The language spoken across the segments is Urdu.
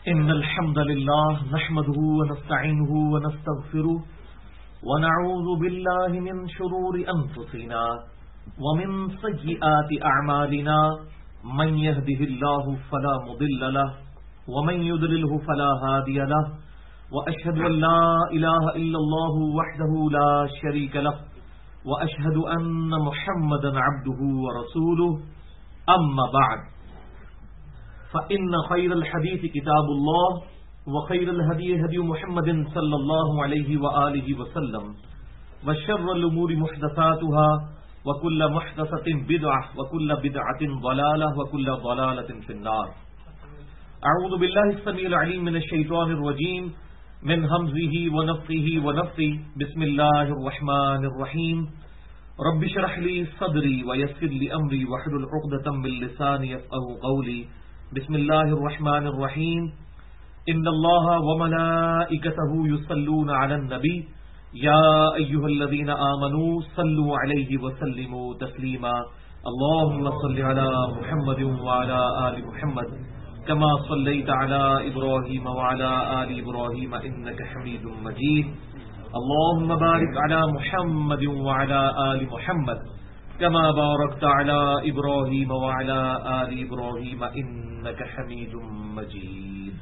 إن الحمد لله نحمده ونستعينه ونستغفره ونعوذ بالله من شرور أنفسنا ومن سيئات أعمالنا من يهده الله فلا مضل له ومن يضلله فلا هادي له وأشهد أن لا إله إلا الله وحده لا شريك له وأشهد أن محمدا عبده ورسوله أما بعد فإن خير الحديث كتاب الله وخير الهدي هدي محمد صلى الله عليه وآله وسلم وشر الأمور محدثاتها وكل محدثة بدعة وكل بدعة ضلالة وكل ضلالة في النار. أعوذ بالله السميع العليم من الشيطان الرجيم من همزه ونفخه ونفثه. بسم الله الرحمن الرحيم. رب اشرح لي صدري ويسر لي أمري واحلل عقدة من لساني يفقهوا قولي. بسم الله الرحمن الرحيم. إن الله وملائكته يصلون على النبي يا أيها الذين آمنوا صلوا عليه وسلموا تسليما. اللهم صل على محمد وعلى آل محمد كما صليت على إبراهيم وعلى آل إبراهيم إنك حميد مجيد. اللهم بارك على محمد وعلى آل محمد كما باركت على إبراهيم وعلى آل إبراهيم إنك حميد مجيد.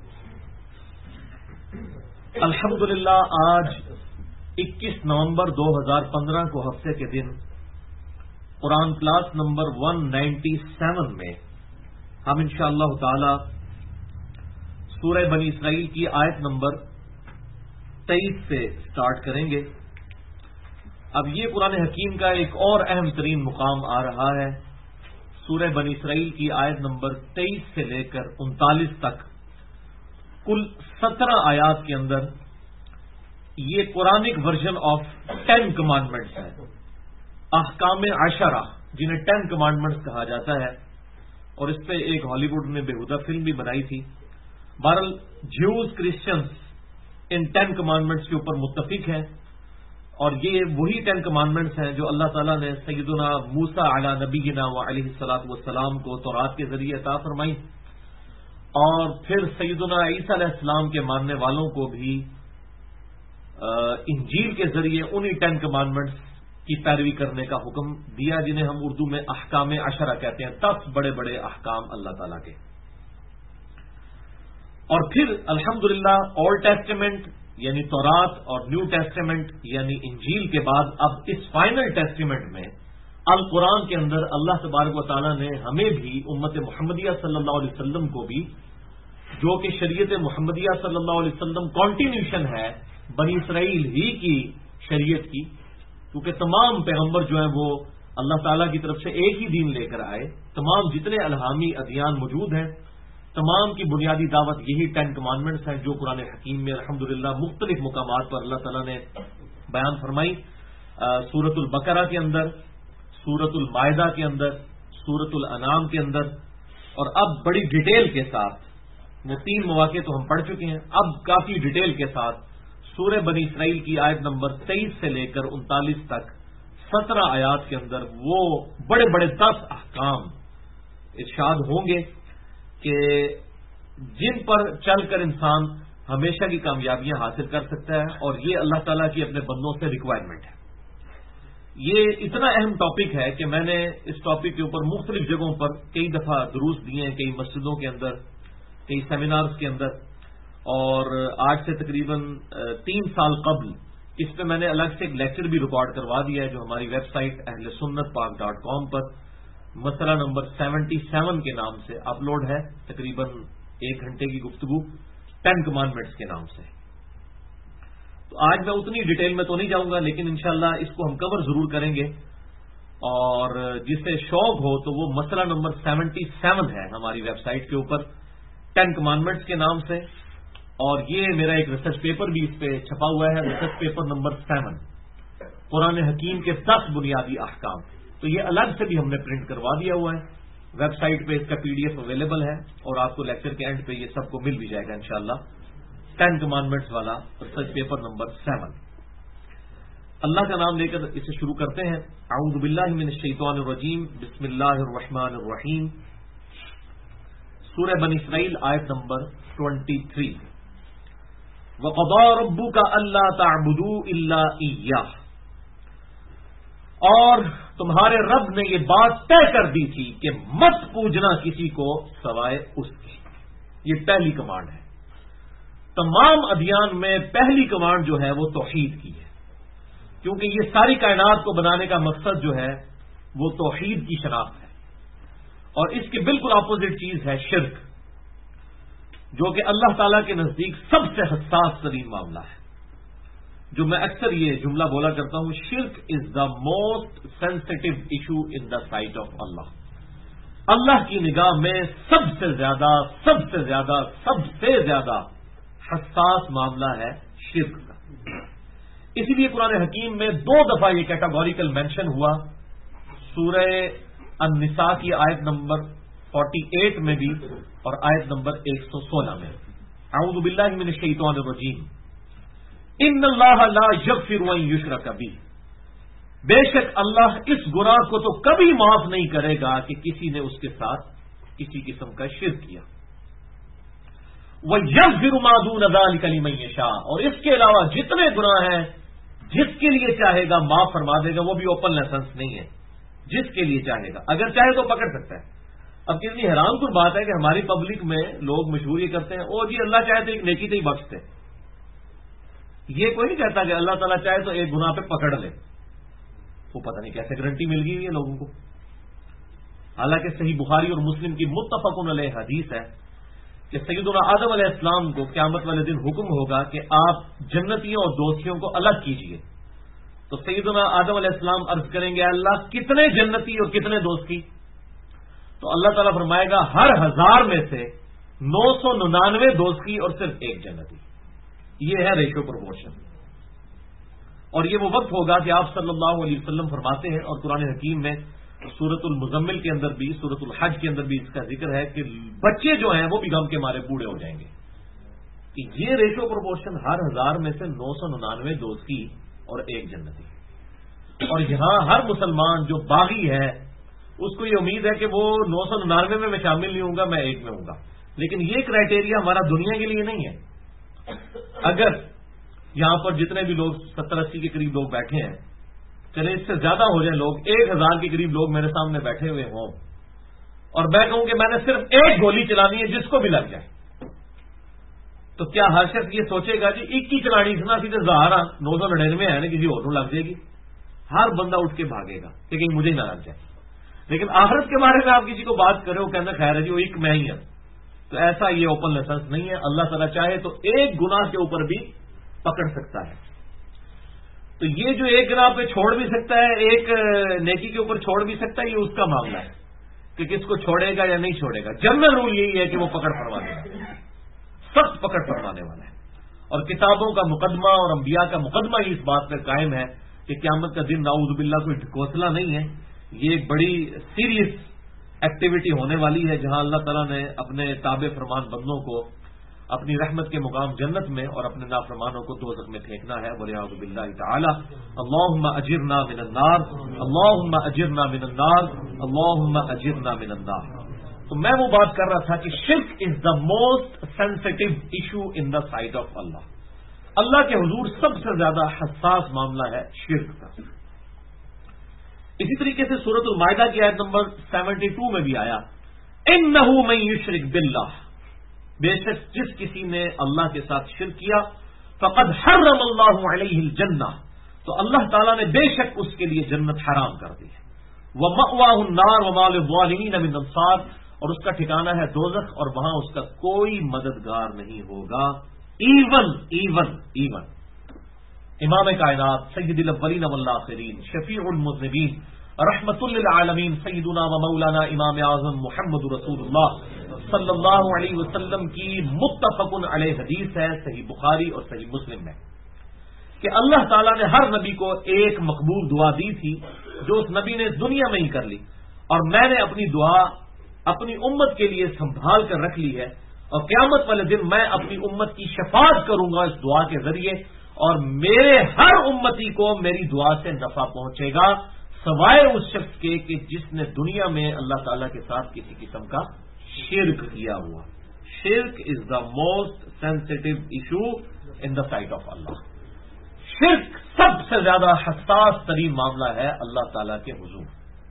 الحمدللہ آج 21 نومبر 2015 کو ہفتے کے دن قرآن کلاس نمبر 197 میں ہم انشاءاللہ تعالی سورہ بنی اسرائیل کی آیت نمبر 23 سے سٹارٹ کریں گے. اب یہ قرآن حکیم کا ایک اور اہم ترین مقام آ رہا ہے. سورہ بنی اسرائیل کی آیت نمبر 23 سے لے کر 39 تک کل 17 آیات کے اندر یہ قرآنک ورژن آف 10 کمانڈمنٹس ہے. احکام عشرہ جنہیں 10 کمانڈمنٹس کہا جاتا ہے، اور اس پہ ایک ہالی ووڈ نے بےہودہ فلم بھی بنائی تھی. بہرحال جیوز کرسچنز ان 10 کمانڈمنٹس کے اوپر متفق ہیں، اور یہ وہی 10 کمانڈمنٹس ہیں جو اللہ تعالیٰ نے سیدنا موسیٰ علی نبینا و علیہ الصلوۃ والسلام کو تورات کے ذریعے عطا فرمائی، اور پھر سیدنا عیسیٰ علیہ السلام کے ماننے والوں کو بھی انجیل کے ذریعے انہی 10 کمانڈمنٹس کی پیروی کرنے کا حکم دیا، جنہیں ہم اردو میں احکام عشرہ کہتے ہیں. 10 بڑے بڑے احکام اللہ تعالیٰ کے. اور پھر الحمدللہ اولڈ ٹیسٹیمنٹ یعنی تورات اور نیو ٹیسٹیمنٹ یعنی انجیل کے بعد اب اس فائنل ٹیسٹیمنٹ میں القرآن کے اندر اللہ تبارک و تعالیٰ نے ہمیں بھی امت محمدیہ صلی اللہ علیہ وسلم کو بھی، جو کہ شریعت محمدیہ صلی اللہ علیہ وسلم کنٹینیوشن ہے بنی اسرائیل ہی کی شریعت کی، کیونکہ تمام پیغمبر جو ہیں وہ اللہ تعالیٰ کی طرف سے ایک ہی دین لے کر آئے. تمام جتنے الہامی ادیان موجود ہیں تمام کی بنیادی دعوت یہی 10 کمانڈمنٹس ہیں، جو قرآن حکیم میں الحمدللہ مختلف مقامات پر اللہ تعالیٰ نے بیان فرمائی. سورۃ البقرہ کے اندر، سورۃ المائدہ کے اندر، سورۃ الانعام کے اندر، اور اب بڑی ڈیٹیل کے ساتھ، وہ 3 مواقع تو ہم پڑھ چکے ہیں، اب کافی ڈیٹیل کے ساتھ سورہ بنی اسرائیل کی آیت نمبر 23 سے لے کر 39 تک 17 آیات کے اندر وہ بڑے بڑے 10 احکام ارشاد ہوں گے کہ جن پر چل کر انسان ہمیشہ کی کامیابیاں حاصل کر سکتا ہے، اور یہ اللہ تعالیٰ کی اپنے بندوں سے ریکوائرمنٹ ہے. یہ اتنا اہم ٹاپک ہے کہ میں نے اس ٹاپک کے اوپر مختلف جگہوں پر کئی دفعہ دروس دیے ہیں، کئی مسجدوں کے اندر، کئی سیمینارز کے اندر، اور آج سے تقریباً 3 سال قبل اس پہ میں نے الگ سے ایک لیکچر بھی ریکارڈ کروا دیا ہے، جو ہماری ویب سائٹ ahlsunnatpak.com پر مسئلہ نمبر 77 کے نام سے اپلوڈ ہے. تقریباً 1 گھنٹے کی گفتگو 10 کمانڈمنٹس کے نام سے. تو آج میں اتنی ڈیٹیل میں تو نہیں جاؤں گا، لیکن انشاءاللہ اس کو ہم کور ضرور کریں گے، اور جسے شوق ہو تو وہ مسئلہ نمبر 77 ہے ہماری ویب سائٹ کے اوپر 10 کمانڈمنٹس کے نام سے. اور یہ میرا ایک ریسرچ پیپر بھی اس پہ چھپا ہوا ہے، ریسرچ پیپر نمبر 7 قرآن حکیم کے 10 بنیادی احکام. تو یہ الگ سے بھی ہم نے پرنٹ کروا دیا ہوا ہے، ویب سائٹ پہ اس کا PDF اویلیبل ہے، اور آپ کو لیکچر کے اینڈ پہ یہ سب کو مل بھی جائے گا انشاءاللہ. 10 کمانڈمنٹس والا ریسرچ پیپر نمبر 7. اللہ کا نام لے کر اسے شروع کرتے ہیں. اعوذ باللہ من الشیطان الرجیم، بسم اللہ الرحمن الرحیم. سورہ بنی اسرائیل آیت نمبر 23 وَقَضَىٰ رَبُّكَ أَلَّا تَعْبُدُوا إِلَّا إِيَّاهُ، اور تمہارے رب نے یہ بات طے کر دی تھی کہ مت پوجنا کسی کو سوائے اس کی. یہ پہلی کمانڈ ہے. تمام ادیان میں پہلی کمانڈ جو ہے وہ توحید کی ہے، کیونکہ یہ ساری کائنات کو بنانے کا مقصد جو ہے وہ توحید کی شناخت ہے. اور اس کے بالکل اپوزٹ چیز ہے شرک، جو کہ اللہ تعالیٰ کے نزدیک سب سے حساس ترین معاملہ ہے. جو میں اکثر یہ جملہ بولا کرتا ہوں، شرک is the most sensitive issue in the sight of Allah. Allah کی نگاہ میں سب سے زیادہ حساس معاملہ ہے شرک کا. اسی لیے قرآن حکیم میں 2 دفعہ یہ کیٹاگوریکل مینشن ہوا، سورہ النساء کی آیت نمبر 48 میں بھی اور آیت نمبر 116 میں. اعوذ باللہ من الشیطان الرجیم ان اللہ لا یغفر ان یشرک بہ، بے شک اللہ اس گناہ کو تو کبھی معاف نہیں کرے گا کہ کسی نے اس کے ساتھ کسی قسم کا شرک کیا. وَيَغْفِرُ مَا دُونَ ذَلِكَ لِمَن يَشَاءُ، اور اس کے علاوہ جتنے گناہ ہیں جس کے لیے چاہے گا معاف فرما دے گا. وہ بھی اوپن لائسنس نہیں ہے، جس کے لیے چاہے گا، اگر چاہے تو پکڑ سکتا ہے. اب کتنی حیران کن بات ہے کہ ہماری پبلک میں لوگ مشہور یہ کرتے ہیں، او جی اللہ چاہے تو ایک نیکی سے ہی بخشتے. یہ کوئی نہیں کہتا کہ اللہ تعالیٰ چاہے تو ایک گناہ پہ پکڑ لے. وہ پتہ نہیں کیسے گارنٹی مل گئی ہے لوگوں کو. حالانکہ صحیح بخاری اور مسلم کی متفق علیہ حدیث ہے کہ سیدنا آدم علیہ السلام کو قیامت والے دن حکم ہوگا کہ آپ جنتیوں اور دوستیوں کو الگ کیجئے. تو سیدنا آدم علیہ السلام عرض کریں گے اللہ کتنے جنتی اور کتنے دوستی؟ تو اللہ تعالیٰ فرمائے گا ہر 1000 میں سے 999 دوستی اور صرف ایک جنتی. یہ ہے ریشو پروپورشن. اور یہ وہ وقت ہوگا کہ آپ صلی اللہ علیہ وسلم فرماتے ہیں، اور قرآن حکیم میں سورۃ المزمل کے اندر بھی، سورۃ الحج کے اندر بھی اس کا ذکر ہے کہ بچے جو ہیں وہ بھی غم کے مارے بوڑھے ہو جائیں گے. کہ یہ ریشو پروپورشن ہر 1000 میں سے 999 دوستی اور ایک جنتی. اور یہاں ہر مسلمان جو باغی ہے اس کو یہ امید ہے کہ وہ 999 میں شامل نہیں ہوں گا، میں ایک میں ہوں گا. لیکن یہ کرائٹیریا ہمارا دنیا کے لیے نہیں ہے. اگر یہاں پر جتنے بھی لوگ 70-80 کے قریب لوگ بیٹھے ہیں، چلے اس سے زیادہ ہو جائیں لوگ، 1000 کے قریب لوگ میرے سامنے بیٹھے ہوئے ہوں اور میں کہوں کہ میں نے صرف ایک گولی چلانی ہے جس کو بھی لگ جائے، تو کیا ہر شخص یہ سوچے گا جی ایک ہی چلانی سنا سیدھے 999 ہے نا کسی اور کو لگ جائے گی؟ ہر بندہ اٹھ کے بھاگے گا کہ کہیں مجھے نہ لگ جائے. لیکن آخرت کے بارے میں آپ کسی کو بات کرے وہ کہنا خیر ہے جی وہ ایک میں ہی ہے. تو ایسا یہ اوپن لائسنس نہیں ہے. اللہ تعالیٰ چاہے تو ایک گناہ کے اوپر بھی پکڑ سکتا ہے. تو یہ جو ایک گناہ پہ چھوڑ بھی سکتا ہے، ایک نیکی کے اوپر چھوڑ بھی سکتا ہے، یہ اس کا معاملہ ہے کہ کس کو چھوڑے گا یا نہیں چھوڑے گا. جنرل رول یہی ہے کہ وہ پکڑ فرمانے والا ہے، سخت پکڑ فرمانے والا ہے. اور کتابوں کا مقدمہ اور انبیاء کا مقدمہ ہی اس بات پر قائم ہے کہ قیامت کا دن نعوذ باللہ کوئی ڈھکوسلا نہیں ہے. یہ ایک بڑی سیریس ایکٹیویٹی ہونے والی ہے جہاں اللہ تعالیٰ نے اپنے تابع فرمان بندوں کو اپنی رحمت کے مقام جنت میں اور اپنے نافرمانوں کو دوزخ میں پھینکنا ہے. وَلِعَوْذُ بِاللَّهِ تَعَالَى اللهم اجرنا من النار اللهم اجرنا من النار اللهم اجرنا من النار. تو میں وہ بات کر رہا تھا کہ شرک is the most sensitive issue in the sight of Allah. Allah کے حضور سب سے زیادہ حساس معاملہ ہے شرک کا. اسی طریقے سے سورۃ المائدہ کی آیت نمبر 72 میں بھی آیا انہ من یشرک باللہ، بے شک جس کسی نے اللہ کے ساتھ شرک کیا فقد حرم اللہ علیہ الجنہ، تو اللہ تعالیٰ نے بے شک اس کے لیے جنت حرام کر دی ہے. ومأواہ النار وما للظالمین من انصار، اور اس کا ٹھکانہ ہے دوزخ اور وہاں اس کا کوئی مددگار نہیں ہوگا. ایون امام کائنات سید الاولین والآخرین شفیع المذنبین رحمت للعالمین سیدنا و مولانا امام اعظم محمد رسول اللہ صلی اللہ علیہ وسلم کی متفق علیہ حدیث ہے صحیح بخاری اور صحیح مسلم میں کہ اللہ تعالیٰ نے ہر نبی کو ایک مقبول دعا دی تھی جو اس نبی نے دنیا میں ہی کر لی، اور میں نے اپنی دعا اپنی امت کے لیے سنبھال کر رکھ لی ہے، اور قیامت والے دن میں اپنی امت کی شفاعت کروں گا اس دعا کے ذریعے، اور میرے ہر امتی کو میری دعا سے نفع پہنچے گا سوائے اس شخص کے کہ جس نے دنیا میں اللہ تعالیٰ کے ساتھ کسی قسم کا شرک کیا ہوا. شرک is the most sensitive issue in the sight of Allah. شرک سب سے زیادہ حساس ترین معاملہ ہے اللہ تعالیٰ کے حضور.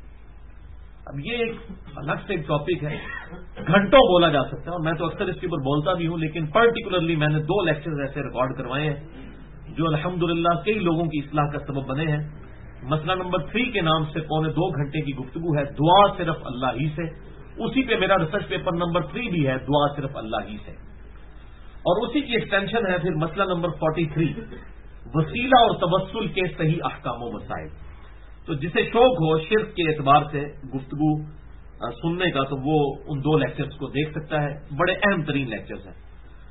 اب یہ ایک الگ سے ایک ٹاپک ہے, گھنٹوں بولا جا سکتا ہے, اور میں تو اکثر اس کے اوپر بولتا بھی ہوں, لیکن پرٹیکولرلی میں نے 2 لیکچرز ایسے ریکارڈ کروائے ہیں جو الحمدللہ کئی لوگوں کی اصلاح کا سبب بنے ہیں. مسئلہ نمبر 3 کے نام سے 2.25 گھنٹے کی گفتگو ہے, دعا صرف اللہ ہی سے. اسی پہ میرا ریسرچ پیپر نمبر 3 بھی ہے, دعا صرف اللہ ہی سے. اور اسی کی ایکسٹینشن ہے پھر مسئلہ نمبر 43, وسیلہ اور توسل کے صحیح احکام و مسائل. تو جسے شوق ہو شرک کے اعتبار سے گفتگو سننے کا تو وہ ان 2 لیکچرز کو دیکھ سکتا ہے, بڑے اہم ترین لیکچرز ہیں.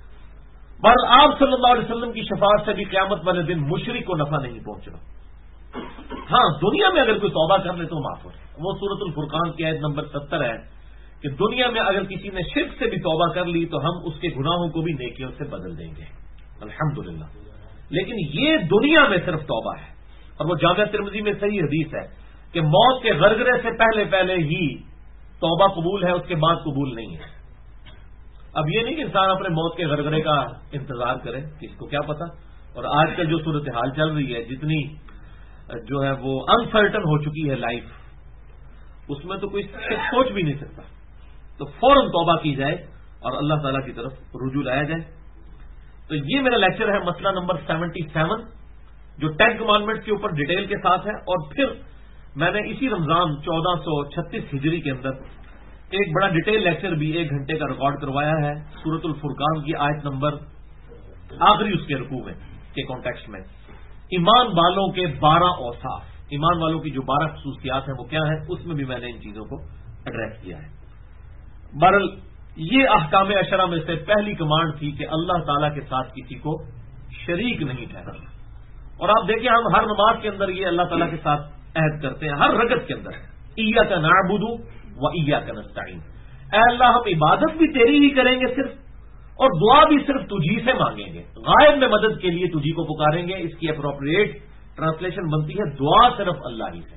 پر آپ صلی اللہ علیہ وسلم کی شفاعت سے بھی قیامت والے دن مشرک کو نفع نہیں پہنچنا. ہاں, دنیا میں اگر کوئی توبہ کر لے تو معاف ہو. وہ سورۃ الفرقان کی آیت نمبر 70 ہے کہ دنیا میں اگر کسی نے شرک سے بھی توبہ کر لی تو ہم اس کے گناہوں کو بھی نیکیوں سے بدل دیں گے الحمدللہ. لیکن یہ دنیا میں صرف توبہ ہے, اور وہ جامعہ ترمذی میں صحیح حدیث ہے کہ موت کے غرغرے سے پہلے ہی توبہ قبول ہے, اس کے بعد قبول نہیں ہے. اب یہ نہیں کہ انسان اپنے موت کے غرغرے کا انتظار کرے, کسی کو کیا پتا. اور آج کل جو صورتحال چل رہی ہے, جتنی جو ہے وہ انسرٹن ہو چکی ہے لائف, اس میں تو کوئی سوچ بھی نہیں سکتا. تو فوراً توبہ کی جائے اور اللہ تعالیٰ کی طرف رجوع لایا جائے. تو یہ میرا لیکچر ہے مسئلہ نمبر 77 جو 10 کمانڈمنٹس کے اوپر ڈیٹیل کے ساتھ ہے. اور پھر میں نے اسی رمضان 1436 ہجری کے اندر ایک بڑا ڈیٹیل لیکچر بھی 1 گھنٹے کا ریکارڈ کروایا ہے سورۃ الفرقان کی آیت نمبر آخری اس کے رکوع میں کے کانٹیکسٹ میں, ایمان والوں کے 12 اوصاف, ایمان والوں کی جو 12 خصوصیات ہیں وہ کیا ہیں, اس میں بھی میں نے ان چیزوں کو ایڈریس کیا ہے. بہرحال یہ احکام عشرہ میں سے پہلی کمانڈ تھی کہ اللہ تعالیٰ کے ساتھ کسی کو شریک نہیں ٹھہرانا. اور آپ دیکھیں ہم ہر نماز کے اندر یہ اللہ تعالیٰ کے ساتھ عہد کرتے ہیں, ہر رکعت کے اندر, ایاک نعبد و ایاک نستعین, اے اللہ ہم عبادت بھی تیری ہی کریں گے صرف, اور دعا بھی صرف تجھی سے مانگیں گے, غائب میں مدد کے لیے تجھی کو پکاریں گے. اس کی اپروپریٹ ٹرانسلیشن بنتی ہے دعا صرف اللہ ہی سے,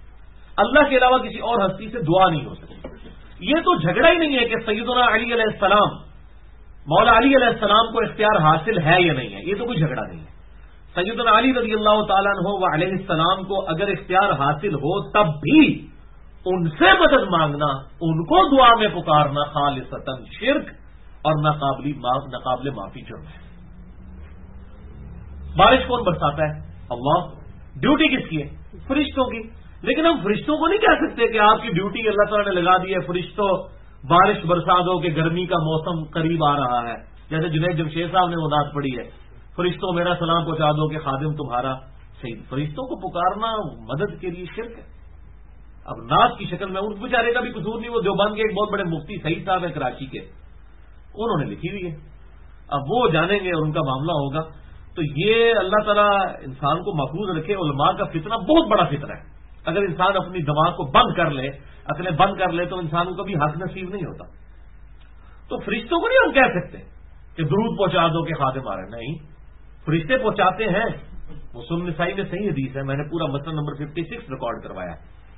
اللہ کے علاوہ کسی اور ہستی سے دعا نہیں ہو سکتی. یہ تو جھگڑا ہی نہیں ہے کہ سیدنا علی علیہ السلام, مولا علی علیہ السلام کو اختیار حاصل ہے یا نہیں ہے, یہ تو کوئی جھگڑا نہیں ہے. سیدنا علی رضی اللہ تعالیٰ عنہ و علیہ السلام کو اگر اختیار حاصل ہو تب بھی ان سے مدد مانگنا, ان کو دعا میں پکارنا خالصتاً شرک اور ناقابل معافی جرم ہے. بارش کون برساتا ہے؟ اللہ. ڈیوٹی کس کی ہے؟ فرشتوں کی. لیکن ہم فرشتوں کو نہیں کہہ سکتے کہ آپ کی ڈیوٹی اللہ تعالیٰ نے لگا دی ہے, فرشتوں بارش برسا دو کہ گرمی کا موسم قریب آ رہا ہے. جیسے جنید جمشید صاحب نے وہ نعت پڑھی ہے, فرشتوں میرا سلام پہنچا دو کہ خادم تمہارا شہید. فرشتوں کو پکارنا مدد کے لیے شرک ہے. اب نعت کی شکل میں ان بیچارے کا بھی قصور نہیں, وہ دیوبند کے ایک بہت بڑے مفتی سعید صاحب ہیں کراچی کے, انہوں نے لکھی ہوئی ہے, اب وہ جانیں گے اور ان کا معاملہ ہوگا. تو یہ اللہ تعالیٰ انسان کو محفوظ رکھے. علماء کا فتنہ بہت بڑا فتنہ ہے. اگر انسان اپنی دماغ کو بند کر لے, عقلیں بند کر لے, تو انسان کو کبھی حق نصیب نہیں ہوتا. تو فرشتوں کو نہیں ہم کہہ سکتے کہ درود پہنچا دو کہ خادم آ رہے, نہیں, فرشتے پہنچاتے ہیں. وہ سنن نسائی میں صحیح حدیث ہے, میں نے پورا مسئلہ نمبر 56 ریکارڈ کروایا.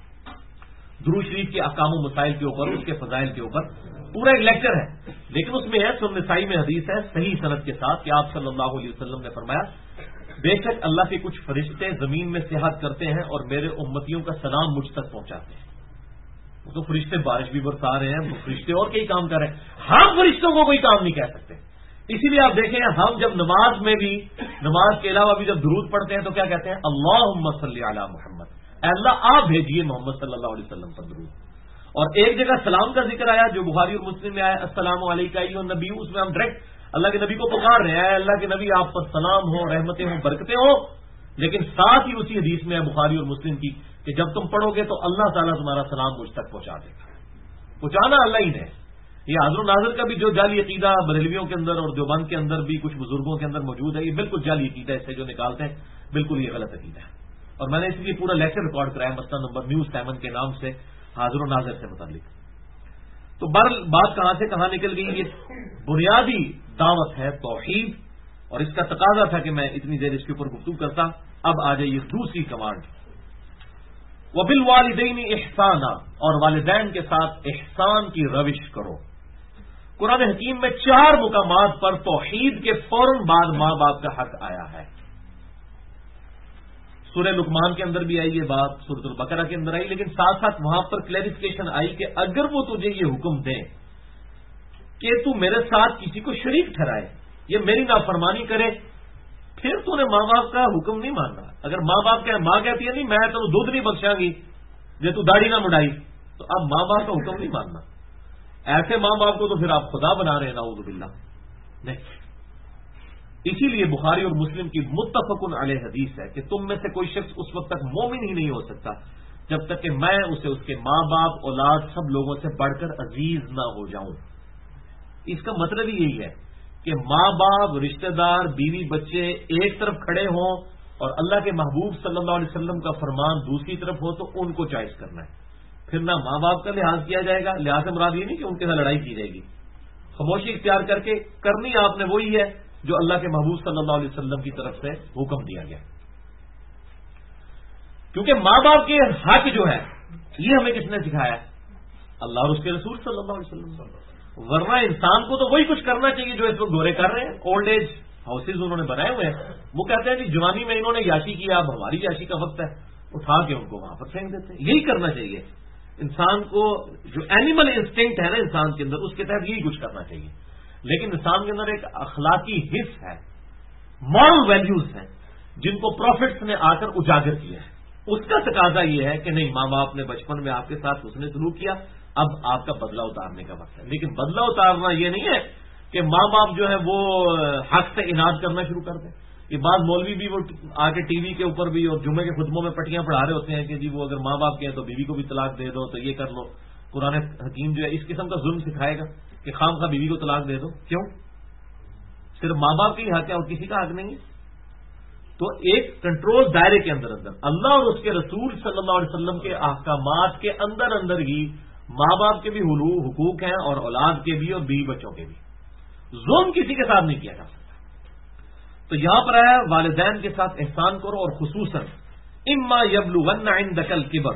درود شریف کے احکام و مسائل کے اوپر, اس کے فضائل کے اوپر پورا ایک لیکچر ہے. لیکن اس میں ہے سنن نسائی میں حدیث ہے صحیح سند کے ساتھ کہ آپ صلی اللہ علیہ وسلم نے فرمایا, بے شک اللہ کے کچھ فرشتے زمین میں سیاحت کرتے ہیں اور میرے امتیوں کا سلام مجھ تک پہنچاتے ہیں. وہ تو فرشتے بارش بھی برسا رہے ہیں, وہ فرشتے اور کئی کام کر رہے ہیں. ہم فرشتوں کو کوئی کام نہیں کہہ سکتے. اسی لیے آپ دیکھیں ہم جب نماز میں بھی, نماز کے علاوہ بھی جب درود پڑھتے ہیں تو کیا کہتے ہیں؟ اللہم صلی علی محمد, اے اللہ آپ بھیجیے محمد صلی اللہ علیہ وسلم پر درود. اور ایک جگہ سلام کا ذکر آیا جو بخاری اور مسلم میں آیا, السلام علیکم ایھا النبی, اس میں ہم ڈائریکٹ اللہ کے نبی کو پکار رہے ہیں, اللہ کے نبی آپ پر سلام ہو, رحمتیں ہوں, برکتیں ہوں. لیکن ساتھ ہی اسی حدیث میں ہے بخاری اور مسلم کی کہ جب تم پڑھو گے تو اللہ تعالیٰ تمہارا سلام مجھ تک پہنچا دے گا. پہنچانا اللہ ہی نے. یہ حاضر و ناظر کا بھی جو جعلی عقیدہ بریلویوں کے اندر اور دیوبند کے اندر بھی کچھ بزرگوں کے اندر موجود ہے, یہ بالکل جعلی عقیدہ ہے. اس سے جو نکالتے ہیں بالکل یہ غلط عقیدہ ہے. اور میں نے اس لیے پورا لیکچر ریکارڈ کرایا مسئلہ نمبر نیوز 7 کے نام سے حاضر و ناظر سے متعلق. تو بات کہاں سے کہاں نکل گئی؟ یہ بنیادی دعوت ہے توحید, اور اس کا تقاضا تھا کہ میں اتنی دیر اس کے اوپر گفتگو کرتا. اب آ جائیے دوسری کمانڈ, وَبِالْوَالِدَيْنِ إِحْسَانًا, اور والدین کے ساتھ احسان کی روش کرو. قرآن حکیم میں 4 مقامات پر توحید کے فوراً بعد ماں باپ کا حق آیا ہے. سورہ لقمان کے اندر بھی آئی یہ بات، سورۃ البقرہ کے اندر آئی، لیکن ساتھ ساتھ وہاں پر کلیریفیکیشن آئی کہ اگر وہ تجھے یہ حکم دیں کہ تو میرے ساتھ کسی کو شریک ٹھہرائے، یہ میری نافرمانی کرے، پھر تو نے ماں باپ کا حکم نہیں ماننا. اگر ماں باپ ماں کہتی ہے نہیں میں تو دودھ نہیں بخشاں گی جے تو داڑھی نہ مڑائی، تو اب ماں باپ کا حکم نہیں ماننا. ایسے ماں باپ کو تو پھر آپ خدا بنا رہے ہیں، نعوذ باللہ. نہیں، اسی لیے بخاری اور مسلم کی متفق علیہ حدیث ہے کہ تم میں سے کوئی شخص اس وقت تک مومن ہی نہیں ہو سکتا جب تک کہ میں اسے اس کے ماں باپ، اولاد، سب لوگوں سے بڑھ کر عزیز نہ ہو جاؤں. اس کا مطلب ہی یہی ہے کہ ماں باپ، رشتہ دار، بیوی بچے ایک طرف کھڑے ہوں اور اللہ کے محبوب صلی اللہ علیہ وسلم کا فرمان دوسری طرف ہو تو ان کو چوائس کرنا ہے. پھر نہ ماں باپ کا لحاظ کیا جائے گا، لحاظ سے مراد یہ نہیں کہ ان کے ساتھ لڑائی کی جائے گی. خاموشی اختیار کر کے کرنی آپ نے وہی ہے جو اللہ کے محبوب صلی اللہ علیہ وسلم کی طرف سے حکم دیا گیا. کیونکہ ماں باپ کے حق جو ہے یہ ہمیں کس نے سکھایا ہے؟ اللہ اور اس کے رسول صلی اللہ علیہ وسلم. ورنہ انسان کو تو وہی کچھ کرنا چاہیے جو اس وقت دورے کر رہے ہیں. اولڈ ایج ہاؤسز انہوں نے بنائے ہوئے ہیں، وہ کہتے ہیں کہ جوانی میں انہوں نے یاشی کیا، اب ہماری یاشی کا وقت ہے، اٹھا کے ان کو وہاں پر پھینک دیتے ہیں. یہی کرنا چاہیے انسان کو. جو اینیمل انسٹنکٹ ہے نا انسان کے اندر، اس کے تحت یہی کچھ کرنا چاہیے. لیکن انسان کے اندر ایک اخلاقی حص ہے، مورل ویلیوز ہیں جن کو پروفٹس نے آ کر اجاگر کیا ہے. اس کا تقاضا یہ ہے کہ نہیں، ماں باپ نے بچپن میں آپ کے ساتھ حسن سلوک کیا، اب آپ کا بدلہ اتارنے کا وقت ہے. لیکن بدلہ اتارنا یہ نہیں ہے کہ ماں باپ جو ہے وہ حق سے اناد کرنا شروع کر دیں. یہ بعض مولوی بھی وہ آ کے ٹی وی کے اوپر بھی اور جمعے کے خطبوں میں پٹیاں پڑھا رہے ہوتے ہیں کہ جی وہ اگر ماں باپ کے ہیں تو بیوی کو بھی طلاق دے دو، تو یہ کر لو. قرآن حکیم جو ہے اس قسم کا ظلم سکھائے گا کہ خام خواہ بیوی کو طلاق دے دو. کیوں؟ صرف ماں باپ کا ہی حق ہے اور کسی کا حق نہیں ہے. تو ایک کنٹرول دائرے کے اندر اللہ اور اس کے رسول صلی اللہ علیہ وسلم کے احکامات کے اندر ہی ماں باپ کے بھی حقوق ہیں اور اولاد کے بھی اور بیوی بچوں کے بھی. ظلم کسی کے ساتھ نہیں کیا جا سکتا. تو یہاں پر ہے والدین کے ساتھ احسان کرو، اور خصوصاً اما یبلغن عندک الکبر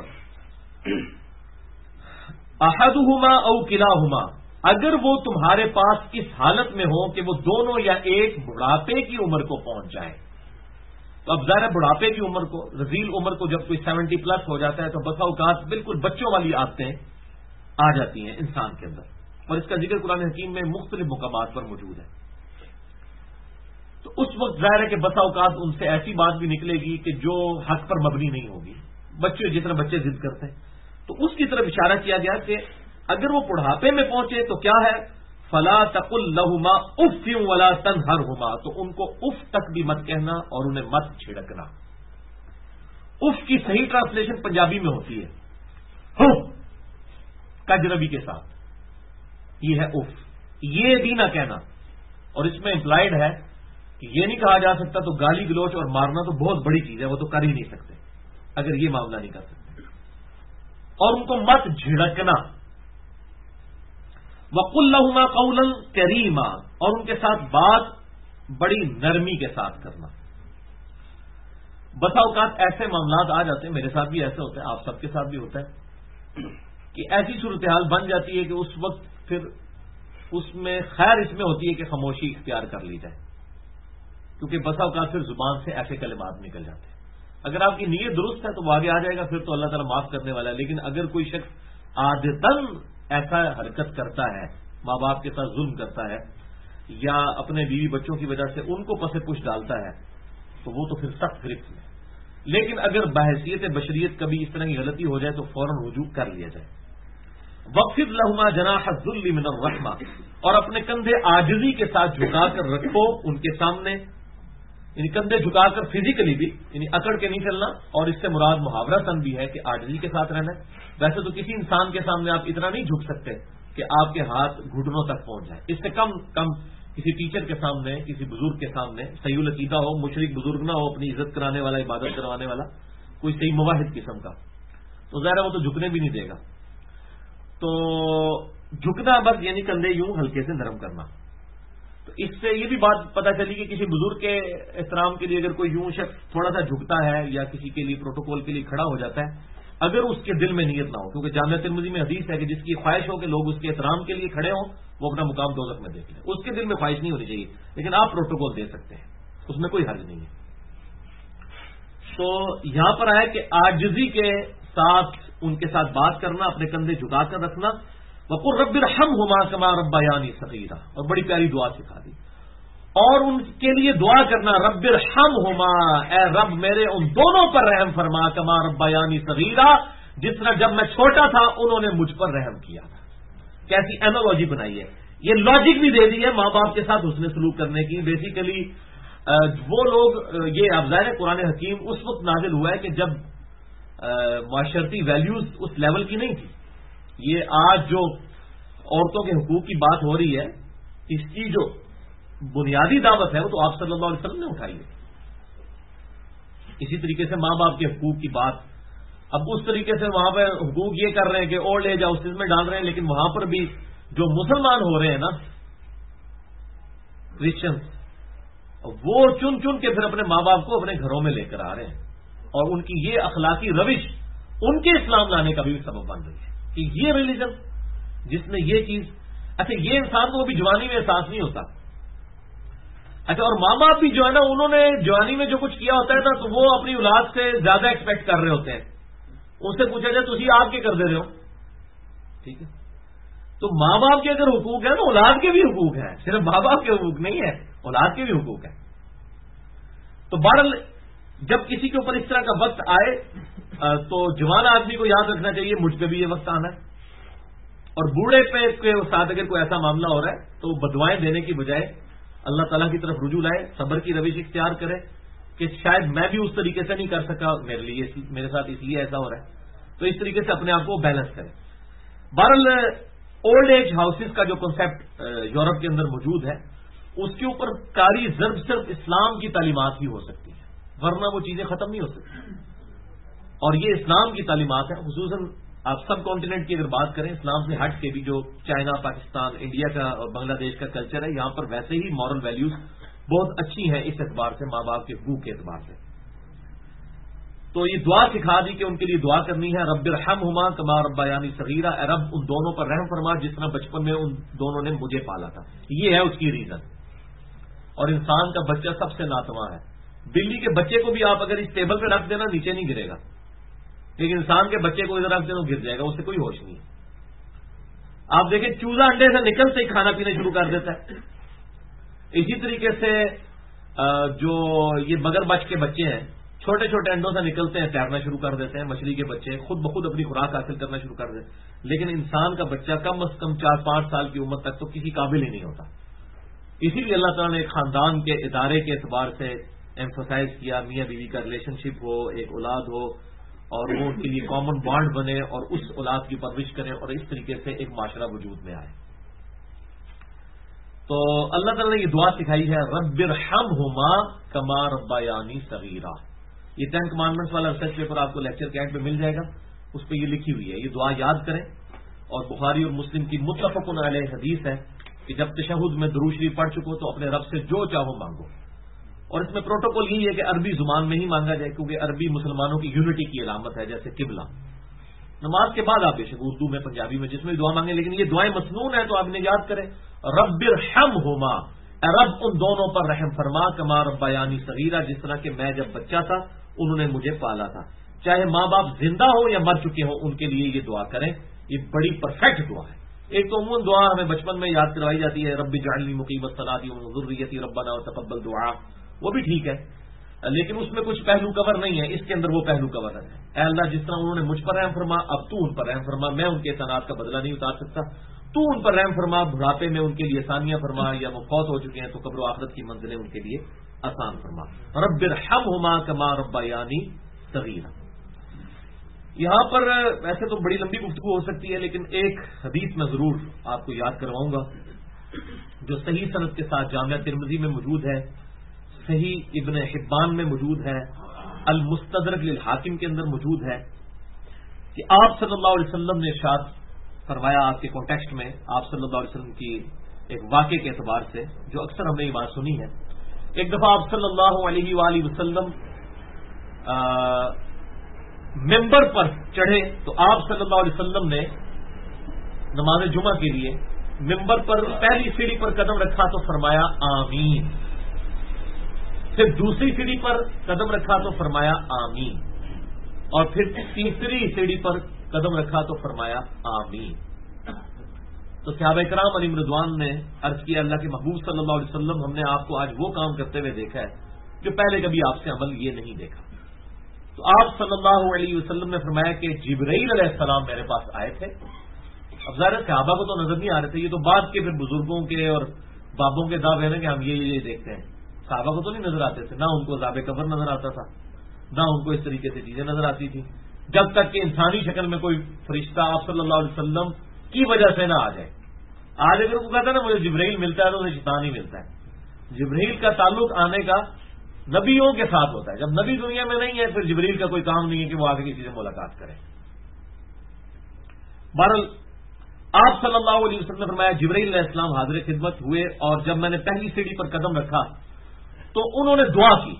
احدہما او کلاہما، اگر وہ تمہارے پاس اس حالت میں ہو کہ وہ دونوں یا ایک بڑھاپے کی عمر کو پہنچ جائے. تو اب ظاہر بڑھاپے کی عمر کو، رذیل عمر کو جب کوئی 70 پلس ہو جاتا ہے تو بسا اوقات بالکل بچوں والی عادتیں آ جاتی ہیں انسان کے اندر، اور اس کا ذکر قرآن حکیم میں مختلف مقامات پر موجود ہے. تو اس وقت ظاہر ہے کہ بسا اوقات ان سے ایسی بات بھی نکلے گی کہ جو حق پر مبنی نہیں ہوگی. بچے جس طرح بچے ضد کرتے ہیں، تو اس کی طرف اشارہ کیا گیا کہ اگر وہ بڑھاپے میں پہنچے تو کیا ہے، فلا تقل لہما اف ولا تنہرہما، تو ان کو اف تک بھی مت کہنا اور انہیں مت چھڑکنا. اف کی صحیح ٹرانسلیشن پنجابی میں ہوتی ہے ہو کجربی کے ساتھ، یہ ہے اف. یہ بھی نہ کہنا، اور اس میں امپلائڈ ہے کہ یہ نہیں کہا جا سکتا تو گالی گلوچ اور مارنا تو بہت بڑی چیز ہے، وہ تو کر ہی نہیں سکتے اگر یہ معاملہ نہیں کر سکتے. اور ان کو مت جھڑکنا. وَقُلْ لَهُمَا قَوْلًا كَرِيمًا، اور ان کے ساتھ بات بڑی نرمی کے ساتھ کرنا. بسا اوقات ایسے معاملات آ جاتے ہیں، میرے ساتھ بھی ایسے ہوتا ہے، آپ سب کے ساتھ بھی ہوتا ہے کہ ایسی صورتحال بن جاتی ہے کہ اس وقت پھر اس میں خیر اس میں ہوتی ہے کہ خاموشی اختیار کر لی جائے، کیونکہ بسا اوقات پھر زبان سے ایسے کلمات نکل جاتے ہیں. اگر آپ کی نیت درست ہے تو وہ آگے آ جائے گا، پھر تو اللہ تعالیٰ معاف کرنے والا ہے. لیکن اگر کوئی شخص عادتاً ایسا حرکت کرتا ہے، ماں باپ کے ساتھ ظلم کرتا ہے یا اپنے بیوی بچوں کی وجہ سے ان کو پس پش ڈالتا ہے، تو وہ تو پھر سخت گرفت میں. لیکن اگر بحیثیت بشریت کبھی اس طرح کی غلطی ہو جائے تو فوراً رجوع کر لیا جائے. وَخْفِضْ لَهُمَا جَنَاحَ الذُّلِّ مِنَ الرَّحْمَةِ، اور اپنے کندھے عاجزی کے ساتھ جھکا کر رکھو ان کے سامنے، یعنی کندھے جھکا کر فزیکلی بھی، یعنی اکڑ کے نہیں چلنا. اور اس سے مراد محاورہ تن بھی ہے کہ عاجزی کے ساتھ رہنا. ویسے تو کسی انسان کے سامنے آپ اتنا نہیں جھک سکتے کہ آپ کے ہاتھ گھٹنوں تک پہنچ جائیں. اس سے کم کسی ٹیچر کے سامنے، کسی بزرگ کے سامنے، صحیح العقیدہ ہو، مشرک بزرگ نہ ہو، اپنی عزت کرانے والا، عبادت کروانے والا، کوئی صحیح موحد قسم کا، تو ظاہر ہے وہ تو جھکنے بھی نہیں دے گا. تو جھکنا بس یعنی کندھے یوں ہلکے سے نرم کرنا. تو اس سے یہ بھی بات پتہ چلی کہ کسی بزرگ کے احترام کے لیے اگر کوئی یوں شخص تھوڑا سا جھکتا ہے یا کسی کے لیے پروٹوکول کے لیے کھڑا ہو جاتا ہے اگر اس کے دل میں نیت نہ ہو، کیونکہ جامعہ ترمذی میں حدیث ہے کہ جس کی خواہش ہو کہ لوگ اس کے احترام کے لیے کھڑے ہوں وہ اپنا مقام دوزخ میں دیکھ لیں، اس کے دل میں خواہش نہیں ہونی چاہیے، لیکن آپ پروٹوکول دے سکتے ہیں، اس میں کوئی حرج نہیں ہے۔ تو یہاں پر آیا کہ عاجزی کے ساتھ ان کے ساتھ بات کرنا، اپنے کندھے جھکا کر رکھنا، وقل رب ارحمہما کما ربیانی صغیرا، اور بڑی پیاری دعا سکھا دی، اور ان کے لیے دعا کرنا رب ارحمہما، اے رب میرے ان دونوں پر رحم فرما، کما ربیانی صغیرا، جس طرح جب میں چھوٹا تھا انہوں نے مجھ پر رحم کیا تھا۔ کیسی اینالوجی بنائی ہے، یہ لاجک بھی دے دی ہے ماں باپ کے ساتھ حسن سلوک کرنے کی۔ بیسیکلی وہ لوگ، یہ افضائل قرآن حکیم اس وقت نازل ہوا ہے کہ جب معاشرتی ویلیوز اس لیول کی نہیں تھی۔ یہ آج جو عورتوں کے حقوق کی بات ہو رہی ہے، اس کی جو بنیادی دعوت ہے وہ تو آپ صلی اللہ علیہ وسلم نے اٹھائی ہے۔ اسی طریقے سے ماں باپ کے حقوق کی بات، اب اس طریقے سے وہاں پہ حقوق یہ کر رہے ہیں کہ اولڈ ایج ہاؤسز میں ڈال رہے ہیں، لیکن وہاں پر بھی جو مسلمان ہو رہے ہیں نا کرسچن، وہ چن چن کے پھر اپنے ماں باپ کو اپنے گھروں میں لے کر آ رہے ہیں، اور ان کی یہ اخلاقی روش ان کے اسلام لانے کا بھی سبب بن رہی ہے کہ یہ ریلیجن جس نے یہ چیز، اچھا یہ انسان کو بھی جوانی میں احساس نہیں ہوتا، اچھا اور ماں باپ بھی جو ہے نا انہوں نے جوانی میں جو کچھ کیا ہوتا ہے نا تو وہ اپنی اولاد سے زیادہ ایکسپیکٹ کر رہے ہوتے ہیں، ان سے پوچھا جائے تو آپ کے کر دے رہے ہو، ٹھیک ہے؟ تو ماں باپ کے اگر حقوق ہیں تو اولاد کے بھی حقوق ہیں، صرف ماں باپ کے حقوق نہیں ہے، اولاد کے بھی حقوق ہیں۔ تو بہرحال جب کسی کے اوپر اس طرح کا وقت آئے تو جوان آدمی کو یاد رکھنا چاہیے مجھ پہ بھی یہ وقت آنا ہے، اور بوڑھے پہ کے ساتھ اگر کوئی ایسا معاملہ ہو رہا ہے تو بدوائیں دینے کی بجائے اللہ تعالیٰ کی طرف رجوع لائے، صبر کی روش اختیار کرے کہ شاید میں بھی اس طریقے سے نہیں کر سکا، میرے ساتھ اس لیے ایسا ہو رہا ہے، تو اس طریقے سے اپنے آپ کو بیلنس کرے۔ بہرحال اولڈ ایج ہاؤسز کا جو کنسیپٹ یورپ کے اندر موجود ہے، اس کے اوپر کاری ضرب صرف اسلام کی تعلیمات ہی ہو سکتی ہے، ورنہ وہ چیزیں ختم نہیں ہو سکتی، اور یہ اسلام کی تعلیمات ہیں۔ خصوصاً آپ سب کانٹیننٹ کی اگر بات کریں، اسلام سے ہٹ کے بھی جو چائنا، پاکستان، انڈیا کا اور بنگلہ دیش کا کلچر ہے، یہاں پر ویسے ہی مورل ویلیوز بہت اچھی ہیں اس اعتبار سے، ماں باپ کے حقوق کے اعتبار سے۔ تو یہ دعا سکھا دی کہ ان کے لیے دعا کرنی ہے، رب ارحمہما کما ربیانی صغیرا، اے رب ان دونوں پر رحم فرما جس طرح بچپن میں ان دونوں نے مجھے پالا تھا۔ یہ ہے اس کی ریزن۔ اور انسان کا بچہ سب سے ناتواں ہے، بلی کے بچے کو بھی آپ اگر اس ٹیبل پہ رکھ دینا نیچے نہیں گرے گا، لیکن انسان کے بچے کو ادھر رکھ دینا گر جائے گا، اس سے کوئی ہوش نہیں ہے۔ آپ دیکھیں چوزا انڈے سے نکلتے ہی کھانا پینا شروع کر دیتا ہے۔ اسی طریقے سے جو یہ مگر مچھ کے بچے ہیں، چھوٹے چھوٹے انڈوں سے نکلتے ہیں، تیرنا شروع کر دیتے ہیں۔ مچھلی کے بچے خود بخود اپنی خوراک حاصل کرنا شروع کر دیتے ہیں، لیکن انسان کا بچہ کم از کم 4-5 سال کی عمر تک تو کسی قابل ہی نہیں ہوتا۔ اسی لیے اللہ تعالیٰ نے ایک خاندان کے ادارے کے اعتبار سے ایمفسائز کیا، میاں بیوی کا ریلیشن شپ ہو، ایک اولاد ہو، اور وہ ان کے لیے کامن بانڈ بنے اور اس اولاد کی پرورش کریں، اور اس طریقے سے ایک معاشرہ وجود میں آئے۔ تو اللہ تعالیٰ نے یہ دعا سکھائی ہے، رب ارحمہما کما ربیانی صغیرا۔ یہ 10 کمانڈمنٹس والا ریسرچ پیپر آپ کو لیکچر کے اینڈ پہ مل جائے گا، اس پہ یہ لکھی ہوئی ہے۔ یہ دعا یاد کریں، اور بخاری اور مسلم کی متفق علیہ حدیث ہے کہ جب تشہد میں درود شریف پڑھ چکو تو اپنے رب سے جو چاہو مانگو، اور اس میں پروٹوکول یہی ہے کہ عربی زبان میں ہی مانگا جائے، کیونکہ عربی مسلمانوں کی یونٹی کی علامت ہے، جیسے قبلہ۔ نماز کے بعد آپ بے شک اردو میں، پنجابی میں، جس میں دعا مانگیں، لیکن یہ دعائیں مسنون ہیں تو آپ نے یاد کریں، رب ارحمہما، اے رب ان دونوں پر رحم فرما، کما ربیانی صغیرا، جس طرح کہ میں جب بچہ تھا انہوں نے مجھے پالا تھا۔ چاہے ماں باپ زندہ ہو یا مر چکے ہوں، ان کے لیے یہ دعا کریں، یہ بڑی پرفیکٹ دعا ہے۔ ایک تو عموماً دعا ہمیں بچپن میں یاد کروائی جاتی ہے، رب اجعلنی مقیم الصلاۃ ومن ذریتی ربنا وتقبل دعا، وہ بھی ٹھیک ہے، لیکن اس میں کچھ پہلو کور نہیں ہے، اس کے اندر وہ پہلو کور ہے۔ اے اللہ جس طرح انہوں نے مجھ پر رحم فرما، اب تو ان پر رحم فرما، میں ان کے احسانات کا بدلہ نہیں اتار سکتا، تو ان پر رحم فرما، بڑھاپے میں ان کے لیے آسانیاں فرما، یا وہ فوت ہو چکے ہیں تو قبر و آخرت کی منزلیں ان کے لیے آسان فرما، رب ارحمہما کما ربیانی صغیرا۔ یہاں پر ویسے تو بڑی لمبی گفتگو ہو سکتی ہے، لیکن ایک حدیث میں ضرور آپ کو یاد کرواؤں گا جو صحیح سند کے ساتھ جامعہ ترمذی میں موجود ہے، صحیح ابن حبان میں موجود ہے، المستدرک للحاکم کے اندر موجود ہے، کہ آپ صلی اللہ علیہ وسلم نے ارشاد فرمایا، آپ کے کانٹیکسٹ میں آپ صلی اللہ علیہ وسلم کی ایک واقعے کے اعتبار سے جو اکثر ہم نے یہ بات سنی ہے۔ ایک دفعہ آپ صلی اللہ علیہ وآلہ وسلم ممبر پر چڑھے تو آپ صلی اللہ علیہ وسلم نے نماز جمعہ کے لیے ممبر پر پہلی سیڑھی پر قدم رکھا تو فرمایا آمین، پھر دوسری سیڑھی پر قدم رکھا تو فرمایا آمین، اور پھر تیسری سیڑھی پر قدم رکھا تو فرمایا آمین۔ تو صحابہ کرام علیہم رضوان نے عرض کیا اللہ کے محبوب صلی اللہ علیہ وسلم، ہم نے آپ کو آج وہ کام کرتے ہوئے دیکھا ہے جو پہلے کبھی آپ سے عمل یہ نہیں دیکھا۔ تو آپ صلی اللہ علیہ وسلم نے فرمایا کہ جبرائیل علیہ السلام میرے پاس آئے تھے۔ اب ظاہر صحابہ کو تو نظر نہیں آ رہے تھے، یہ تو بعد کے پھر بزرگوں کے اور بابوں کے دعوے ہیں کہ ہم یہ دیکھتے ہیں، صحابہ کو تو نہیں نظر آتے تھے، نہ ان کو عذاب قبر نظر آتا تھا، نہ ان کو اس طریقے سے چیزیں نظر آتی تھی، جب تک کہ انسانی شکل میں کوئی فرشتہ آپ صلی اللہ علیہ وسلم کی وجہ سے نہ آ جائے۔ آج اگر وہ کہتا ہے نا مجھے جبرائیل ملتا ہے تو مجھے شیطان ہی ملتا ہے۔ جبرائیل کا تعلق آنے کا نبیوں کے ساتھ ہوتا ہے، جب نبی دنیا میں نہیں ہے پھر جبرائیل کا کوئی کام نہیں ہے کہ وہ آگے کسی سے ملاقات کرے۔ بہرحال آپ صلی اللہ علیہ وسلم نے فرمایا جبرائیل علیہ السلام حاضر خدمت ہوئے، اور جب میں نے پہلی سیڑھی پر قدم رکھا تو انہوں نے دعا کی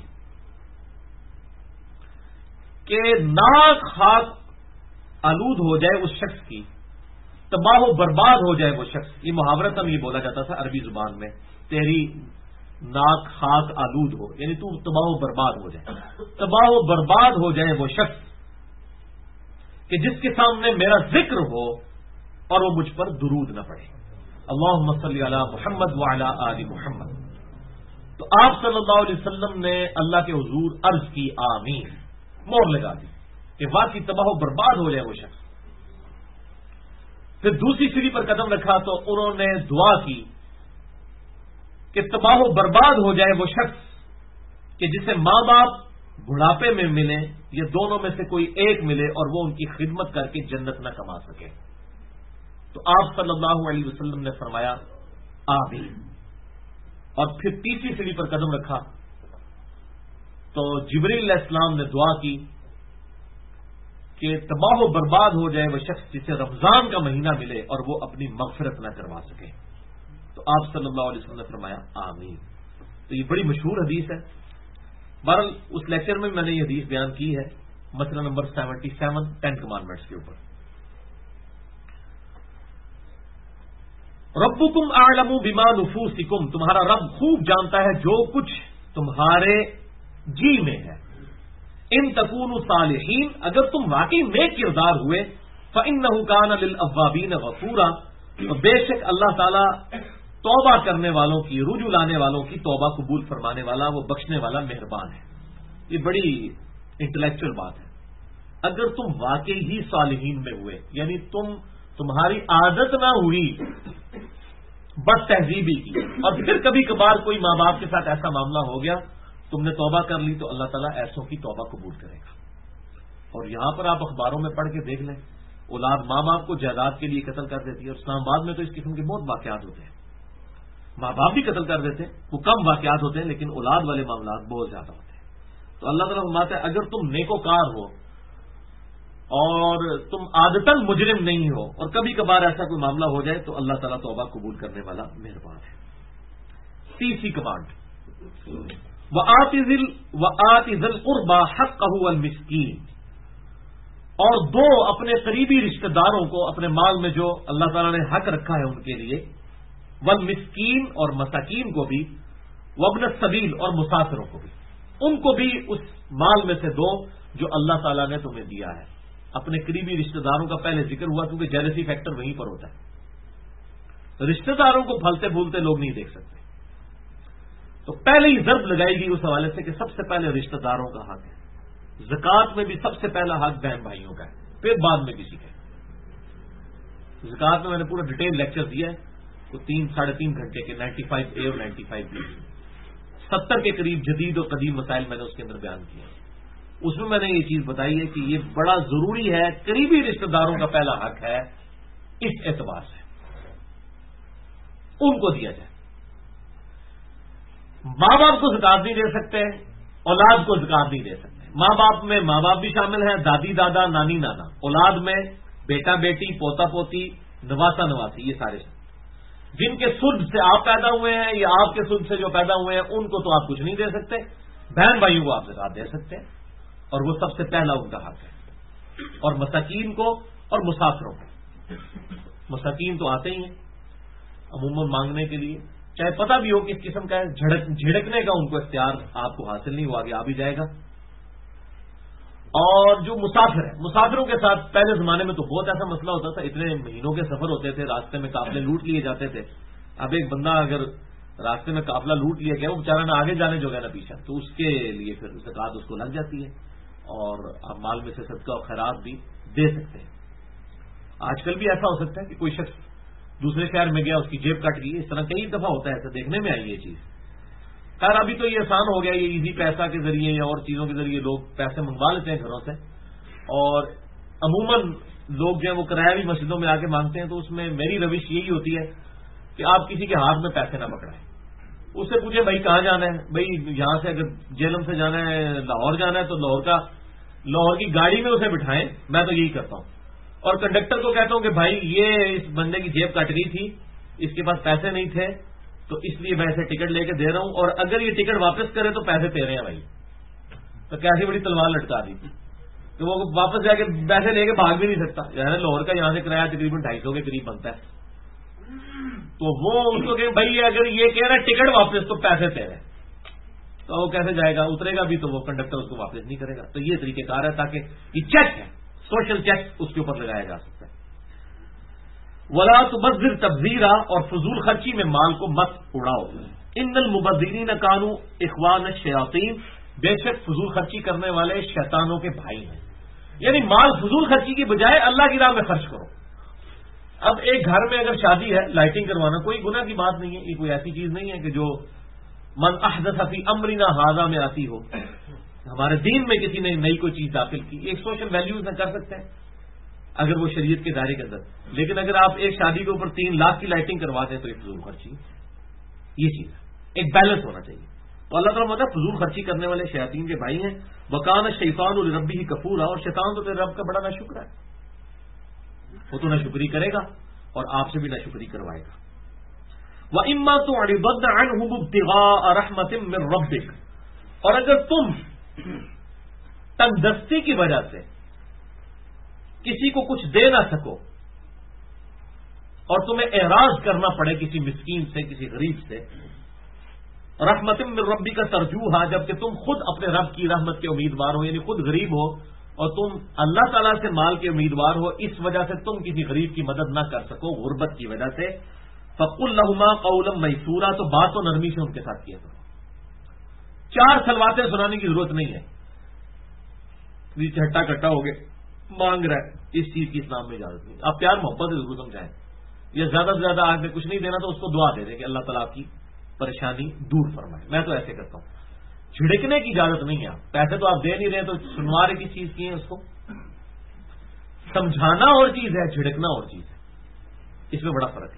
کہ ناک خاک آلود ہو جائے اس شخص کی، تباہ و برباد ہو جائے وہ شخص۔ یہ محاورتاً یہ بولا جاتا تھا عربی زبان میں، تیری ناک خاک آلود ہو، یعنی تو تباہ و برباد ہو جائے، تباہ و برباد ہو جائے وہ شخص کہ جس کے سامنے میرا ذکر ہو اور وہ مجھ پر درود نہ پڑے۔ اللہم صلی علی محمد وعلی آل محمد۔ تو آپ صلی اللہ علیہ وسلم نے اللہ کے حضور عرض کی آمین، مور لگا دی کہ واقعی تباہ و برباد ہو جائے وہ شخص۔ پھر دوسری سیڑھی پر قدم رکھا تو انہوں نے دعا کی کہ تباہ و برباد ہو جائے وہ شخص کہ جسے ماں باپ بڑھاپے میں ملے یا دونوں میں سے کوئی ایک ملے اور وہ ان کی خدمت کر کے جنت نہ کما سکے۔ تو آپ صلی اللہ علیہ وسلم نے فرمایا آمین، اور پھر تیسری سیڑھی پر قدم رکھا تو جبرائیل علیہ السلام نے دعا کی کہ تباہ و برباد ہو جائے وہ شخص جسے رمضان کا مہینہ ملے اور وہ اپنی مغفرت نہ کروا سکے۔ تو آپ صلی اللہ علیہ وسلم نے فرمایا آمین۔ تو یہ بڑی مشہور حدیث ہے۔ بہرحال اس لیکچر میں نے یہ حدیث بیان کی ہے، مسئلہ نمبر 77 10 کمانڈمنٹس کے اوپر۔ ربکم اعلم بما نفوسکم، تمہارا رب خوب جانتا ہے جو کچھ تمہارے جی میں ہے۔ ان تکونوا صالحین، اگر تم واقعی نیک کردار ہوئے، فإنہ کان للأوابین غفورا، تو بے شک اللہ تعالی توبہ کرنے والوں کی، رجوع لانے والوں کی توبہ قبول فرمانے والا، وہ بخشنے والا مہربان ہے۔ یہ بڑی انٹلیکچوئل بات ہے۔ اگر تم واقعی ہی صالحین میں ہوئے، یعنی تمہاری عادت نہ ہوئی بد تہذیبی کی، اور پھر کبھی کبھار کوئی ماں باپ کے ساتھ ایسا معاملہ ہو گیا، تم نے توبہ کر لی، تو اللہ تعالیٰ ایسوں کی توبہ قبول کرے گا۔ اور یہاں پر آپ اخباروں میں پڑھ کے دیکھ لیں، اولاد ماں باپ کو جائیداد کے لیے قتل کر دیتی ہے، اور اسلام آباد میں تو اس قسم کے بہت واقعات ہوتے ہیں، ماں باپ بھی قتل کر دیتے ہیں، وہ کم واقعات ہوتے ہیں لیکن اولاد والے معاملات بہت زیادہ ہوتے ہیں۔ تو اللہ تعالیٰ فرماتا ہے اگر تم نیکوکار ہو اور تم عادتاً مجرم نہیں ہو، اور کبھی کبھار ایسا کوئی معاملہ ہو جائے، تو اللہ تعالیٰ توبہ قبول کرنے والا مہربان ہے۔ تیسری کمانڈ، وَآتِ ذِي الْقُرْبَى حَقَّهُ وَالْمِسْكِينَ، اور دو اپنے قریبی رشتہ داروں کو اپنے مال میں جو اللہ تعالیٰ نے حق رکھا ہے ان کے لیے، والمسکین اور مساکین کو بھی، وابن السبیل اور مسافروں کو بھی، ان کو بھی اس مال میں سے دو جو اللہ تعالیٰ نے تمہیں دیا ہے۔ اپنے قریبی رشتہ داروں کا پہلے ذکر ہوا کیونکہ جیلسی فیکٹر وہیں پر ہوتا ہے، رشتہ داروں کو پھلتے پھولتے لوگ نہیں دیکھ سکتے، تو پہلے ہی ضرب لگائی گئی اس حوالے سے کہ سب سے پہلے رشتہ داروں کا حق ہے۔ زکوٰۃ میں بھی سب سے پہلا حق بہن بھائیوں کا ہے، پھر بعد میں کسی کا ہے۔ زکوٰۃ میں نے پورا ڈیٹیل لیکچر دیا ہے، تو 3-3.5 گھنٹے کے 95A اور 95B 70 کے قریب جدید اور قدیم مسائل میں نے اس کے اندر بیان کیا۔ اس میں نے یہ چیز بتائی ہے کہ یہ بڑا ضروری ہے، قریبی رشتہ داروں کا پہلا حق ہے، اس اعتبار سے ان کو دیا جائے۔ ماں باپ کو زکوٰۃ نہیں دے سکتے، اولاد کو زکوٰۃ نہیں دے سکتے۔ ماں باپ میں ماں باپ بھی شامل ہیں، دادی دادا نانی نانا، اولاد میں بیٹا بیٹی پوتا پوتی نواسا نواسی، یہ سارے جن کے سلب سے آپ پیدا ہوئے ہیں یا آپ کے سلب سے جو پیدا ہوئے ہیں ان کو تو آپ کچھ نہیں دے سکتے، بہن بھائیوں کو آپ زکوٰۃ دے سکتے ہیں، اور وہ سب سے پہلا ان کا حق ہے۔ اور مساکین کو اور مسافروں کو. مساکین تو آتے ہی ہیں عموماً مانگنے کے لیے، چاہے پتہ بھی ہو کس قسم کا ہے، جھڑکنے کا ان کو اختیار آپ کو حاصل نہیں ہوا، آگے آ بھی جائے گا. اور جو مسافر ہے، مسافروں کے ساتھ پہلے زمانے میں تو بہت ایسا مسئلہ ہوتا تھا، اتنے مہینوں کے سفر ہوتے تھے، راستے میں قافلے لوٹ لیے جاتے تھے. اب ایک بندہ اگر راستے میں قافلہ لوٹ لیا گیا، وہ بیچارہ نہ آگے جانے جو گیا نہ پیچھے، تو اس کے لیے پھر زکات اس کو لگ جاتی ہے، اور آپ مال میں سے صدقہ اور خیرات بھی دے سکتے ہیں. آج کل بھی ایسا ہو سکتا ہے کہ کوئی شخص دوسرے شہر میں گیا، اس کی جیب کٹ گئی، اس طرح کئی دفعہ ہوتا ہے، ایسا دیکھنے میں آئی یہ چیز. خیر ابھی تو یہ آسان ہو گیا، یہ ایزی پیسہ کے ذریعے یا اور چیزوں کے ذریعے لوگ پیسے منگوا لیتے ہیں گھروں سے، اور عموماً لوگ جو ہے وہ کرایہ بھی مسجدوں میں آ کے مانگتے ہیں. تو اس میں میری روش یہی ہوتی ہے کہ آپ کسی کے ہاتھ میں پیسے نہ پکڑائیں، اس سے پوچھیں بھائی کہاں جانا ہے، بھائی یہاں سے اگر جیلم سے جانا ہے لاہور جانا ہے تو لاہور کی گاڑی میں اسے بٹھائیں. میں تو یہی کرتا ہوں، اور کنڈکٹر کو کہتا ہوں کہ بھائی یہ اس بندے کی جیب کٹ گئی تھی، اس کے پاس پیسے نہیں تھے، تو اس لیے میں اسے ٹکٹ لے کے دے رہا ہوں، اور اگر یہ ٹکٹ واپس کرے تو پیسے تیرے ہیں بھائی. تو کیسی بڑی تلوار لٹکا دی کہ وہ واپس جا کے پیسے لے کے بھاگ بھی نہیں سکتا. یعنی لاہور کا یہاں سے کرایہ تقریباً 250 کے قریب بنتا ہے. تو وہ اس کو کہ بھائی اگر یہ کہہ رہا ہے ٹکٹ واپس تو پیسے تیرے، تو وہ کیسے جائے گا، اترے گا بھی تو وہ کنڈکٹر اس کو واپس نہیں کرے گا. تو یہ طریقہ کار ہے تاکہ یہ چیک ہے، سوشل چیک اس کے اوپر لگایا جا سکتا ہے. ولا تبذر تبذیرا، اور فضول خرچی میں مال کو مت اڑاؤ. ان المبذرین کانوا اخوان الشیاطین، بے شک فضول خرچی کرنے والے شیطانوں کے بھائی ہیں. یعنی مال فضول خرچی کی بجائے اللہ کی راہ میں خرچ کرو. اب ایک گھر میں اگر شادی ہے، لائٹنگ کروانا کوئی گناہ کی بات نہیں ہے، یہ کوئی ایسی چیز نہیں ہے کہ جو من احدث فی امرنا ھذا میں آتی ہو. ہمارے دین میں کسی نے نئی کوئی چیز داخل کی، ایک سوشل ویلیوز میں کر سکتے ہیں اگر وہ شریعت کے دائرے کے اندر. لیکن اگر آپ ایک شادی کے اوپر 3 لاکھ کی لائٹنگ کروا دیں تو یہ فضول خرچی. یہ چیز ہے، ایک بیلنس ہونا چاہیے. تو اللہ تعالیٰ مطلب فضول خرچی کرنے والے شیاطین کے بھائی ہیں. وکان الشیطان لربہ کفورا، اور شیطان تو تیرے رب کا بڑا ناشکر ہے، وہ تو ناشکری کرے گا اور آپ سے بھی ناشکری کروائے گا. وَإِمَّا تُعْرِضَنَّ عَنْهُمُ ابْتِغَاءَ رَحْمَةٍ مِّن رَّبِّكَ، اور اگر تم تنگ دستی کی وجہ سے کسی کو کچھ دے نہ سکو اور تمہیں اعراض کرنا پڑے کسی مسکین سے، کسی غریب سے، رحمت من ربی کا ترجوحا، جبکہ تم خود اپنے رب کی رحمت کے امیدوار ہو، یعنی خود غریب ہو اور تم اللہ تعالیٰ سے مال کے امیدوار ہو، اس وجہ سے تم کسی غریب کی مدد نہ کر سکو غربت کی وجہ سے. فقل لہما قولا میسورا، تو بات و نرمی سے ان کے ساتھ کیا کرو. 4 سلواتیں سنانے کی ضرورت نہیں ہے. ہٹا کٹا ہو گئے مانگ رہا ہے، اس چیز کی اسلام میں اجازت نہیں. آپ پیار محبت سے ضرور سمجھائیں، یا زیادہ سے زیادہ آگ میں کچھ نہیں دینا تو اس کو دعا دے دیں کہ اللہ تعالیٰ کی پریشانی دور فرمائے. میں تو ایسے کرتا ہوں. جھڑکنے کی اجازت نہیں ہے. پیسے تو آپ دے نہیں رہے تو سنوا رہے کس چیز کی ہے، اس کو سمجھانا اور چیز ہے، جھڑکنا اور چیز ہے. اس میں بڑا فرق ہے.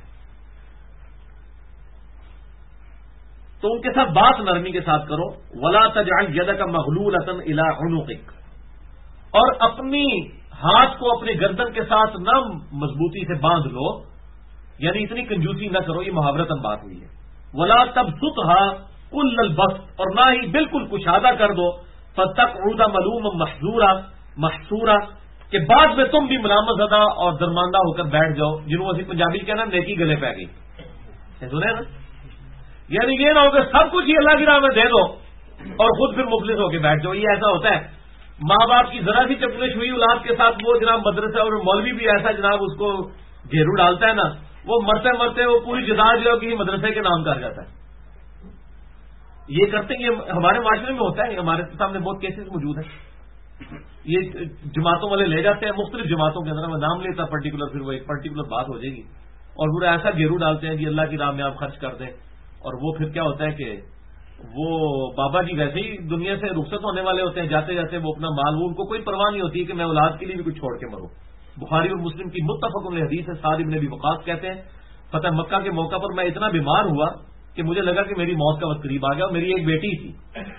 تو ان کے ساتھ بات نرمی کے ساتھ کرو. ولا تجعل یدک مغلولۃ الی عنقک، اور اپنی ہاتھ کو اپنے گردن کے ساتھ نہ مضبوطی سے باندھ لو، یعنی اتنی کنجوسی نہ کرو. یہ محاورتاً بات ہوئی ہے. ولا تبسطھا کل البسط، اور نہ ہی بالکل کشادہ کر دو. فتقعد ملوما محسورا، کہ بعد میں تم بھی ملامت زدہ اور درماندہ ہو کر بیٹھ جاؤ. جنہوں سے پنجابی کہنا نیکی گلے پہ گئی، سنے نا. یعنی یہ نہ ہو کہ سب کچھ ہی اللہ کی راہ میں دے دو اور خود پھر مفلس ہو کے بیٹھ جاؤ. یہ ایسا ہوتا ہے. ماں باپ کی ذرا سی چپلش ہوئی اولاد کے ساتھ، وہ جناب مدرسہ اور مولوی بھی ایسا جناب اس کو گھیرو ڈالتا ہے نا، وہ مرتے مرتے وہ پوری جدا جو ہے کہ مدرسے کے نام کر جاتا ہے. یہ کرتے ہیں، یہ ہمارے معاشرے میں ہوتا ہے. ہمارے سامنے بہت کیسز موجود ہیں. یہ جماعتوں والے لے جاتے ہیں مختلف جماعتوں کے اندر، میں نام لیتا پرٹیکولر، پھر وہ ایک پرٹیکولر بات ہو جائے گی، اور پورا ایسا گھیرو ڈالتے ہیں جی اللہ کی راہ میں آپ خرچ کر دیں. اور وہ پھر کیا ہوتا ہے کہ وہ بابا جی ویسے ہی دنیا سے رخصت ہونے والے ہوتے ہیں، جاتے جاتے وہ اپنا مال، وہ ان کو کوئی پرواہ نہیں ہوتی کہ میں اولاد کے لیے بھی کچھ چھوڑ کے مروں. بخاری اور مسلم کی متفق علیہ حدیث ہے. سعد بن ابی وقاص کہتے ہیں فتح مکہ کے موقع پر میں اتنا بیمار ہوا کہ مجھے لگا کہ میری موت کا وقت قریب آ گیا. اور میری ایک بیٹی تھی،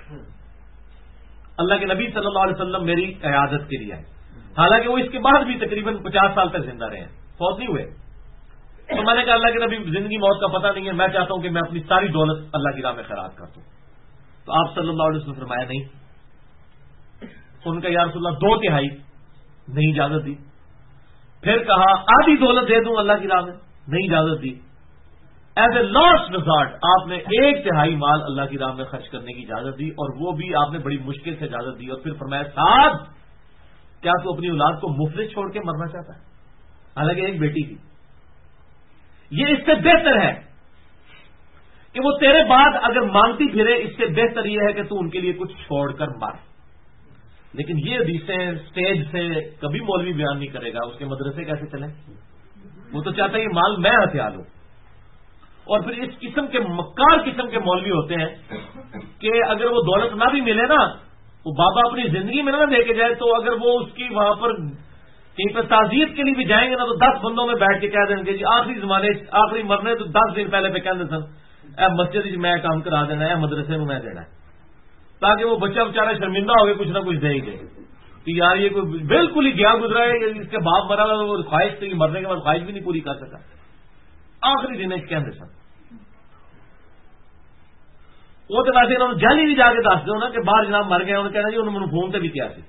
اللہ کے نبی صلی اللہ علیہ وسلم میری عیادت کے لیے آئے، حالانکہ وہ اس کے بعد بھی تقریباً 50 سال تک زندہ رہے ہیں، فوت نہیں ہوئے. تو میں نے کہا اللہ کے نبی زندگی موت کا پتہ نہیں ہے، میں چاہتا ہوں کہ میں اپنی ساری دولت اللہ کی راہ میں خیرات کر دوں. تو آپ صلی اللہ علیہ وسلم فرمایا نہیں. ان کا یا رسول اللہ 2/3. نہیں اجازت دی. پھر کہا آدھی دولت دے دوں اللہ کی راہ میں, نہیں اجازت دی. ایز اے لاسٹ ریزارٹ آپ نے 1/3 مال اللہ کی راہ میں خرچ کرنے کی اجازت دی, اور وہ بھی آپ نے بڑی مشکل سے اجازت دی. اور پھر فرمایا سعد کیا تو اپنی اولاد کو مفلس چھوڑ کے مرنا چاہتا ہے؟ حالانکہ ایک بیٹی تھی. یہ اس سے بہتر ہے کہ وہ تیرے بعد اگر مانگتی پھرے, اس سے بہتر یہ ہے کہ تو ان کے لیے کچھ چھوڑ کر مر. لیکن یہ حدیثیں اسٹیج سے کبھی مولوی بیان نہیں کرے گا, اس کے مدرسے کیسے چلیں؟ وہ تو چاہتا ہے یہ مال میں ہتھیار لوں. اور پھر اس قسم کے مکار قسم کے مولوی ہوتے ہیں کہ اگر وہ دولت نہ بھی ملے نا, وہ بابا اپنی زندگی میں نہ دے کے جائے, تو اگر وہ اس کی وہاں پر کہیں پہ تعزیت کے لیے بھی جائیں گے نا, تو 10 بندوں میں بیٹھ کے کہہ دیں گے جی آخری زمانے آخری مرنے تو 10 دن پہلے پہ کہہ دیں سن اے مسجد جی میں کام کرا دینا ہے, مدرسے میں میں دینا ہے, تاکہ وہ بچہ بیچارہ شرمندہ ہو گئے کچھ نہ کچھ دے ہی دے کہ یار یہ کوئی بالکل ہی گیا گزرا ہے, اس کے باپ مرا وہ خواہش تھی, مرنے کے بعد خواہش بھی نہیں پوری کر سکا, آخری دن ہے کہہ دیں سن. وہ تو ویسے انہوں نے جلدی بھی جا کے دس دو نا کہ باہر جناب مر گئے, انہوں نے کہنا جی انہوں نے فون سے بھی کیا سی.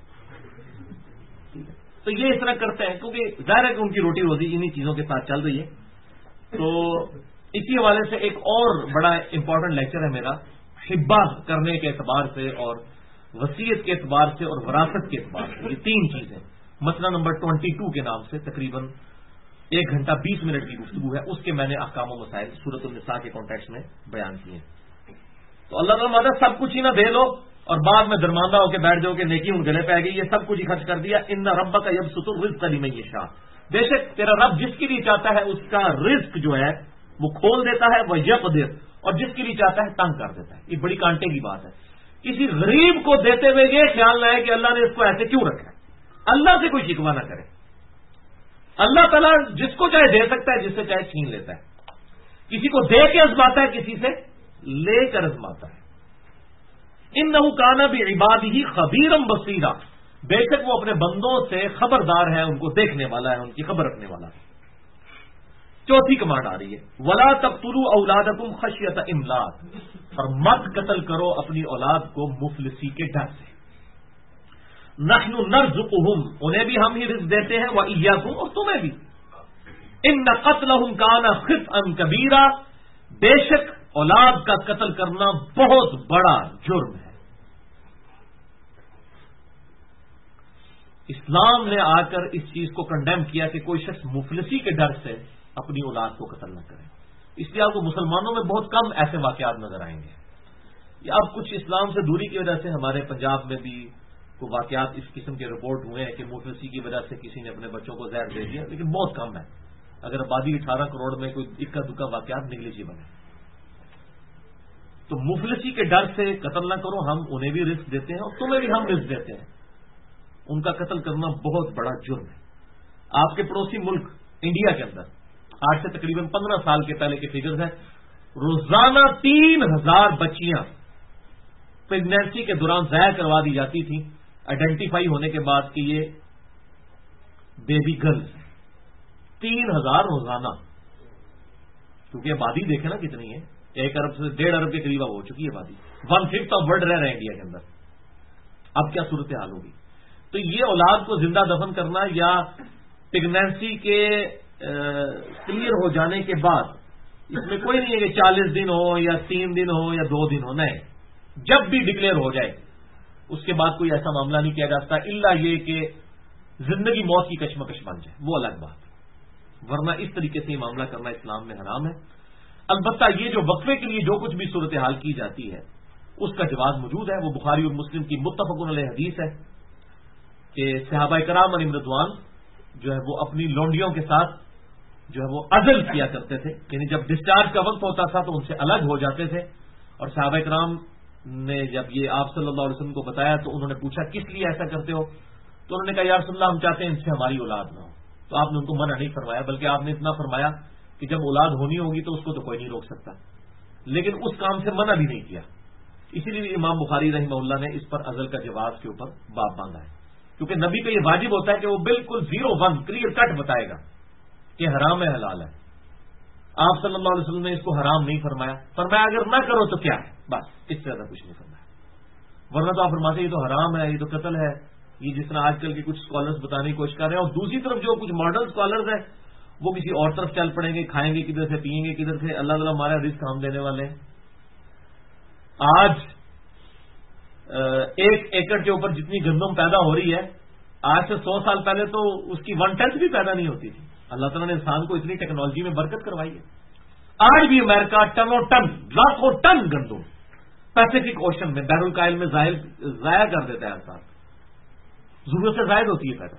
تو یہ اس طرح کرتے ہیں کیونکہ ظاہر ہے کہ ان کی روٹی روزی انہی چیزوں کے ساتھ چل رہی ہے. تو اسی حوالے سے ایک اور بڑا امپورٹنٹ لیکچر ہے میرا, حبہ کرنے کے اعتبار سے اور وصیت کے اعتبار سے اور وراثت کے اعتبار سے. یہ 3 چیزیں مسئلہ نمبر 22 کے نام سے تقریباً 1 گھنٹہ 20 منٹ کی گفتگو ہے, اس کے میں نے احکام و مسائل سورۃ النساء کے کانٹیکسٹ میں بیان کیے ہیں. تو اللہ تعالیٰ سب کچھ ہی نہ دے لو اور بعد میں درماندہ ہو کے بیٹھ جاؤ کہ نیکی ان گلے پہ آ گئی, یہ سب کچھ ہی خرچ کر دیا. ان ربک یبسط الرزق لمن یشاء, بے شک تیرا رب جس کے لیے چاہتا ہے اس کا رزق جو ہے وہ کھول دیتا ہے, وہ یقدر, اور جس کے لیے چاہتا ہے تنگ کر دیتا ہے. یہ بڑی کانٹے کی بات ہے. کسی غریب کو دیتے ہوئے یہ خیال نہ ہے کہ اللہ نے اس کو ایسے کیوں رکھا ہے. اللہ سے کوئی شکوہ نہ کرے. اللہ تعالیٰ جس کو چاہے دے سکتا ہے, جس سے چاہے چھین لیتا ہے. کسی کو دے کے ازماتا ہے, کسی سے لے کر ازماتا ہے. انہ کان بعبادہ خبیرا بصیرا, بے شک وہ اپنے بندوں سے خبردار ہے, ان کو دیکھنے والا ہے, ان کی خبر رکھنے والا ہے. چوتھی کمانڈ آ رہی ہے ولا تقتلوا اولادکم خشیۃ املاق, اور مت قتل کرو اپنی اولاد کو مفلسی کے ڈر سے. نحن نرزقهم, انہیں بھی ہم ہی رزق دیتے ہیں, وإياكم, اور تمہیں بھی. ان قتلهم کان خطئا کبیرا, بے شک اولاد کا قتل کرنا بہت بڑا جرم ہے. اسلام نے آ کر اس چیز کو کنڈیم کیا کہ کوئی شخص مفلسی کے ڈر سے اپنی اولاد کو قتل نہ کرے. اس لیے آپ کو مسلمانوں میں بہت کم ایسے واقعات نظر آئیں گے. یا اب کچھ اسلام سے دوری کی وجہ سے ہمارے پنجاب میں بھی کوئی واقعات اس قسم کے رپورٹ ہوئے ہیں کہ مفلسی کی وجہ سے کسی نے اپنے بچوں کو زہر دے دیا, لیکن بہت کم ہے. اگر آبادی 18 کروڑ میں کوئی اکا دکا واقعات نیگلیجیبل ہے. تو مفلسی کے ڈر سے قتل نہ کرو, ہم انہیں بھی رزق دیتے ہیں اور تمہیں بھی ہم رزق دیتے ہیں. ان کا قتل کرنا بہت بڑا جرم ہے. آپ کے پڑوسی ملک انڈیا کے اندر آج سے تقریباً 15 سال کے پہلے کے فگرز ہیں, روزانہ 3000 بچیاں پریگنینسی کے دوران ضائع کروا دی جاتی تھیں, آئیڈینٹیفائی ہونے کے بعد کہ یہ بیبی گرلز ہیں. 3000 روزانہ, کیونکہ آبادی دیکھیں نا کتنی ہے, 1 ارب سے 1.5 ارب کے قریب ہو چکی ہے آبادی. 1/5 آف ورلڈ رہ رہے ہیں انڈیا کے اندر. اب کیا صورتحال ہوگی؟ تو یہ اولاد کو زندہ دفن کرنا یا پریگنینسی کے کلیئر ہو جانے کے بعد, اس میں کوئی نہیں ہے کہ 40 دن ہو یا 3 دن ہو یا 2 دن ہو, نہیں, جب بھی ڈکلیئر ہو جائے اس کے بعد کوئی ایسا معاملہ نہیں کیا جا سکتا, الا یہ کہ زندگی موت کی کشمکش بن جائے, وہ الگ بات. ورنہ اس طریقے سے یہ معاملہ کرنا اسلام میں حرام ہے. البتہ یہ جو وقفے کے لیے جو کچھ بھی صورتحال کی جاتی ہے اس کا جواز موجود ہے. وہ بخاری اور مسلم کی متفق علیہ حدیث ہے کہ صحابہ کرام علیہم رضوان جو ہے وہ اپنی لونڈیوں کے ساتھ جو ہے وہ عزل کیا کرتے تھے, یعنی جب ڈسچارج کا وقت ہوتا تھا تو ان سے الگ ہو جاتے تھے. اور صحابہ کرام نے جب یہ آپ صلی اللہ علیہ وسلم کو بتایا تو انہوں نے پوچھا کس لیے ایسا کرتے ہو؟ تو انہوں نے کہا یا رسول اللہ ہم چاہتے ہیں ان سے ہماری اولاد نہ ہو. تو آپ نے ان کو منع نہیں فرمایا, بلکہ آپ نے اتنا فرمایا کہ جب اولاد ہونی ہوگی تو اس کو تو کوئی نہیں روک سکتا, لیکن اس کام سے منع بھی نہیں کیا. اسی لیے امام بخاری رحمہ اللہ نے اس پر عزل کا جواز کے اوپر باب باندھا ہے, کیونکہ نبی پہ یہ واجب ہوتا ہے کہ وہ بالکل 0-1 کلیئر کٹ بتائے گا کہ حرام ہے حلال ہے. آپ صلی اللہ علیہ وسلم نے اس کو حرام نہیں فرمایا, فرمایا اگر نہ کرو تو کیا ہے, بس اس سے زیادہ کچھ نہیں فرمایا. ورنہ تو آپ فرماتے یہ تو حرام ہے, یہ تو قتل ہے, یہ جس طرح آج کل کے کچھ اسکالرس بتانے کی کوشش کر رہے ہیں، اور دوسری طرف جو کچھ ماڈرن اسکالرز ہیں وہ کسی اور طرف چل پڑیں گے، کھائیں گے کدھر سے، پیئیں گے کدھر سے. اللہ تعالیٰ ہمارا رزق ہم دینے والے ہیں. آج 1 ایکڑ کے اوپر جتنی گندم پیدا ہو رہی ہے، آج سے 100 سال پہلے تو اس کی 1/10 بھی پیدا نہیں ہوتی تھی. اللہ تعالیٰ نے انسان کو اتنی ٹیکنالوجی میں برکت کروائی ہے. آج بھی امریکہ ٹنوں ٹن، لاکھوں ٹن گندم پیسیفک اوشن میں، بحر الکاہل میں ضائع کر دیتا ہے انسان. ضرورت سے زائد ہوتی ہے پیدا.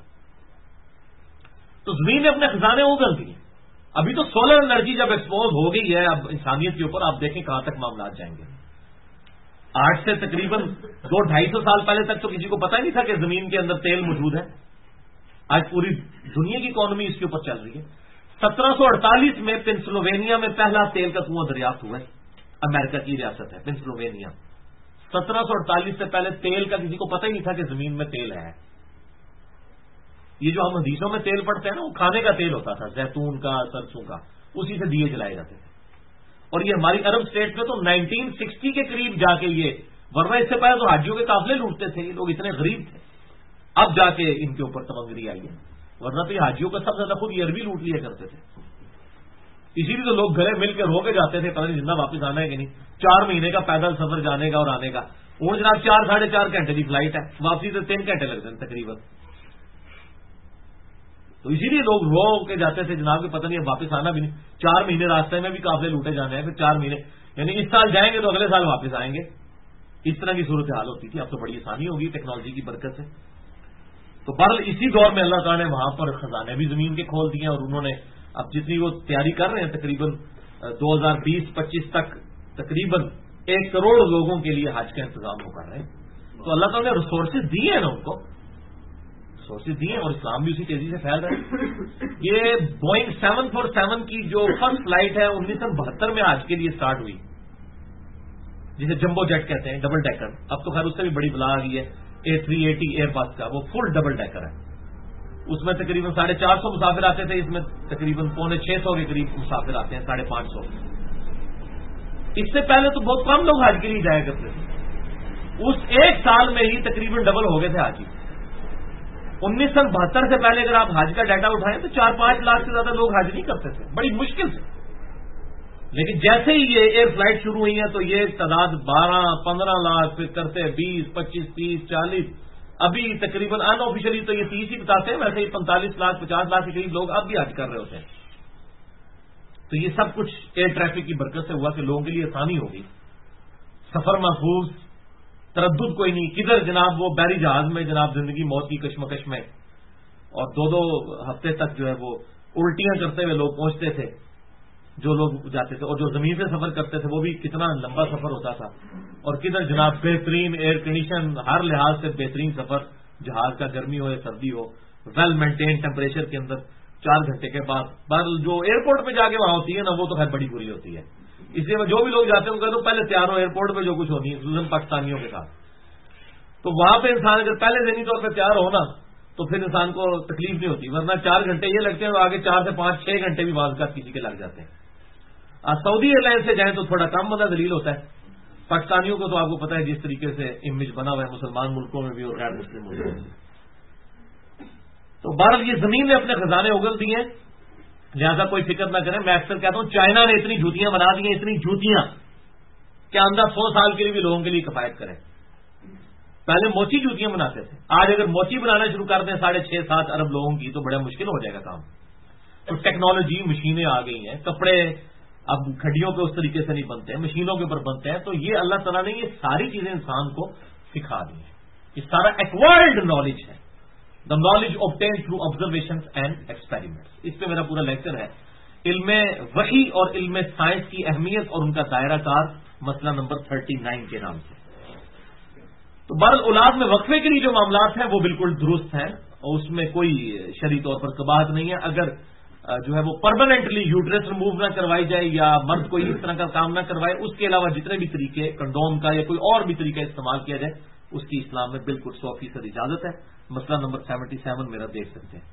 تو زمین نے اپنے خزانے اگل دیے. ابھی تو سولر انرجی جب ایکسپوز ہو گئی ہے اب انسانیت کے اوپر، آپ دیکھیں کہاں تک معاملات جائیں گے. آج سے تقریباً 200-250 سال پہلے تک تو کسی کو پتا ہی نہیں تھا کہ زمین کے اندر تیل موجود ہے. آج پوری دنیا کی اکانومی اس کے اوپر چل رہی ہے. 1748 میں پنسلوینیا میں پہلا تیل کا کنواں دریافت ہوا ہے. امریکہ کی ریاست ہے پنسلوینیا. 1748 سے پہلے تیل کا کسی کو پتہ ہی نہیں تھا کہ زمین میں تیل ہے. یہ جو ہم حدیثوں میں تیل پڑتے ہیں نا، وہ کھانے کا تیل ہوتا تھا، زیتون کا، سرسوں کا، اسی سے دیے جلائے جاتے تھے. اور یہ ہماری عرب اسٹیٹ میں تو 1960 کے قریب جا کے یہ، ورنہ اس سے پہلے تو حاجیوں کے قافلے لوٹتے تھے. یہ لوگ اتنے غریب تھے، اب جا کے ان کے اوپر تمنگری آئی ہے. ورنہ تو یہ حاجیوں کا سب سے زیادہ خود یہ عربی لوٹ لیا کرتے تھے. اسی لیے تو لوگ گلے مل کے رو کے جاتے تھے، پتہ نہیں زندہ واپس آنا ہے کہ نہیں. 4 مہینے کا پیدل سفر جانے کا اور آنے کا. وہ جناب 4-4.5 گھنٹے کی فلائٹ ہے، واپسی سے 3 گھنٹے لگتے ہیں تقریباً. تو اسی لیے لوگ رو کے جاتے تھے جناب کہ پتہ نہیں اب واپس آنا بھی نہیں. 4 مہینے راستے میں بھی قافلے لوٹے جانے ہیں، پھر 4 مہینے یعنی اس سال جائیں گے تو اگلے سال واپس آئیں گے. اس طرح کی صورتحال ہوتی تھی. اب تو بڑی آسانی ہوگی ٹیکنالوجی کی برکت سے. تو بہرحال اسی دور میں اللہ تعالیٰ نے وہاں پر خزانے بھی زمین کے کھول دیے، اور انہوں نے اب جتنی وہ تیاری کر رہے ہیں تقریباً 2020-25 تک تقریباً 1 کروڑ لوگوں کے لیے حج کا انتظام وہ کر رہے ہیں. تو اللہ تعالیٰ نے ریسورسز دیے ہیں نا، ان کو ریسورسز دیے ہیں، اور اسلام بھی اسی تیزی سے پھیل رہا ہے. یہ بوئنگ 747 کی جو فرسٹ فلائٹ ہے 1972 میں آج کے لیے سٹارٹ ہوئی، جسے جمبو جیٹ کہتے ہیں، ڈبل ڈیکر. اب تو خیر اس سے بھی بڑی بلا آ گئی ہے A380 ایئر بس کا، وہ فل ڈبل ڈیکر ہے. اس میں تقریباً 450 مسافر آتے تھے، اس میں تقریباً 650 کے قریب مسافر آتے ہیں، 550. اس سے پہلے تو بہت کم لوگ حج کے لیے جایا کرتے تھے. اس 1 سال میں ہی تقریباً ڈبل ہو گئے تھے حاجی. 1972 سے پہلے اگر آپ حج کا ڈیٹا اٹھائیں تو 4-5 لاکھ سے زیادہ لوگ حج نہیں کرتے تھے، بڑی مشکل سے. لیکن جیسے ہی یہ ایئر فلائٹ شروع ہوئی ہے تو یہ تعداد 12-15 لاکھ، پھر کرتے 20, 25, 30, 40. ابھی تقریباً ان آفیشلی تو یہ 30 ہی بتاتے ہیں، ویسے ہی 45 لاکھ 50 لاکھ کے قریب لوگ اب بھی حج کر رہے ہوتے ہیں. تو یہ سب کچھ ایئر ٹریفک کی برکت سے ہوا کہ لوگوں کے لیے آسانی ہوگی، سفر محفوظ، تردد کوئی نہیں. کدھر جناب وہ بحری جہاز میں جناب زندگی موت کی کشمکش میں، اور 2 ہفتے تک جو ہے وہ الٹیاں کرتے ہوئے لوگ پہنچتے تھے جو لوگ جاتے تھے، اور جو زمین سے سفر کرتے تھے وہ بھی کتنا لمبا سفر ہوتا تھا. اور کدھر جناب بہترین ایئر کنڈیشن، ہر لحاظ سے بہترین سفر، جہاز کا گرمی ہو یا سردی ہو، ویل مینٹین ٹیمپریچر کے اندر 4 گھنٹے کے بعد جو ایئرپورٹ پہ جا کے وہاں ہوتی ہے نا، وہ تو خیر بڑی بری ہوتی ہے. اس لیے جو بھی لوگ جاتے ہیں ان کا تو پہلے تیار ہو ایئرپورٹ پہ جو کچھ ہوتی ہے، خصوصاً پاکستانیوں کے ساتھ. تو وہاں پہ انسان اگر پہلے ذہنی طور پہ تیار ہو نا تو پھر انسان کو تکلیف نہیں ہوتی. ورنہ 4 گھنٹے یہ لگتے ہیں، آگے 4 سے 5-6 گھنٹے بھی بعض کا کسی کے لگ جاتے ہیں. سعودی ایئر لائن سے جائیں تو تھوڑا کم بندہ دلیل ہوتا ہے. پاکستانیوں کو تو آپ کو پتا ہے جس طریقے سے امیج بنا ہوا ہے مسلمان ملکوں میں بھی اور غیر مسلم ملکوں میں. تو بہرحال یہ زمین نے اپنے خزانے اگل دیے ہیں، لہذا کوئی فکر نہ کریں. میں اکثر کہتا ہوں چائنا نے اتنی جوتیاں بنا دی ہیں، اتنی جوتیاں کہ آئندہ 100 سال کے لیے بھی لوگوں کے لیے کفایت کریں. پہلے موچی جوتیاں بناتے تھے، آج اگر موچی بنانا شروع کر دیں 6.5-7 ارب لوگوں کی تو بڑا مشکل ہو جائے گا کام. تو ٹیکنالوجی، مشینیں آ گئی ہیں، کپڑے اب کھڈیوں پہ اس طریقے سے نہیں بنتے ہیں، مشینوں کے اوپر بنتے ہیں. تو یہ اللہ تعالیٰ نے یہ ساری چیزیں انسان کو سکھا دی ہیں. یہ سارا ایکوائرڈ نالج ہے، the knowledge obtained through observations and experiments. اس پہ میرا پورا لیکچر ہے، علم وحی اور علم سائنس کی اہمیت اور ان کا دائرہ کار، مسئلہ نمبر 39 کے نام سے. تو بہرحال اولاد میں وقفے کے لیے جو معاملات ہیں وہ بالکل درست ہیں، اور اس میں کوئی شرعی طور پر قباحت نہیں ہے. اگر جو ہے وہ پرماننٹلی یوٹرس ریموو نہ کروائی جائے یا مرد کوئی اس طرح کا کام نہ کروائے، اس کے علاوہ جتنے بھی طریقے، کنڈوم کا یا کوئی اور بھی طریقہ استعمال کیا جائے، اس کی اسلام میں بالکل 100% اجازت ہے. مسئلہ نمبر 77 میرا دیکھ سکتے ہیں.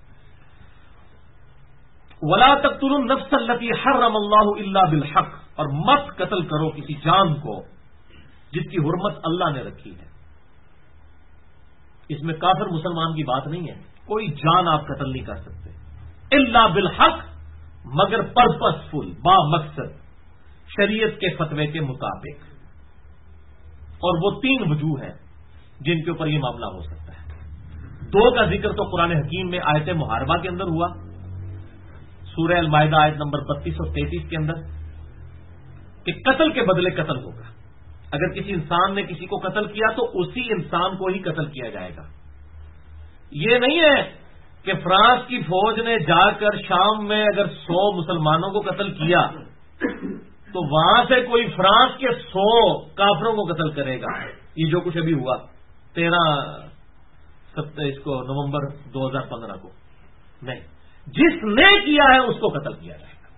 وَلَا تَقْتُلُوا النَّفْسَ الَّتِي حَرَّمَ اللَّهُ إِلَّا بِالْحَقِّ، اور مت قتل کرو کسی جان کو جس کی حرمت اللہ نے رکھی ہے. اس میں کافر مسلمان کی بات نہیں ہے. کوئی جان آپ قتل نہیں کر سکتے الا بالحق، مگر پرپسفل، با مقصد، شریعت کے فتوے کے مطابق. اور وہ 3 وجوہ ہیں جن کے اوپر یہ معاملہ ہو سکتا ہے. 2 کا ذکر تو قرآن حکیم میں آیت محاربہ کے اندر ہوا، سورہ المائدہ آیت نمبر 32 اور 33 کے اندر، کہ قتل کے بدلے قتل ہوگا. اگر کسی انسان نے کسی کو قتل کیا تو اسی انسان کو ہی قتل کیا جائے گا. یہ نہیں ہے کہ فرانس کی فوج نے جا کر شام میں اگر 100 مسلمانوں کو قتل کیا تو وہاں سے کوئی فرانس کے 100 کافروں کو قتل کرے گا. یہ جو کچھ ابھی ہوا 13 نومبر 2015 کو، نہیں، جس نے کیا ہے اس کو قتل کیا جائے گا.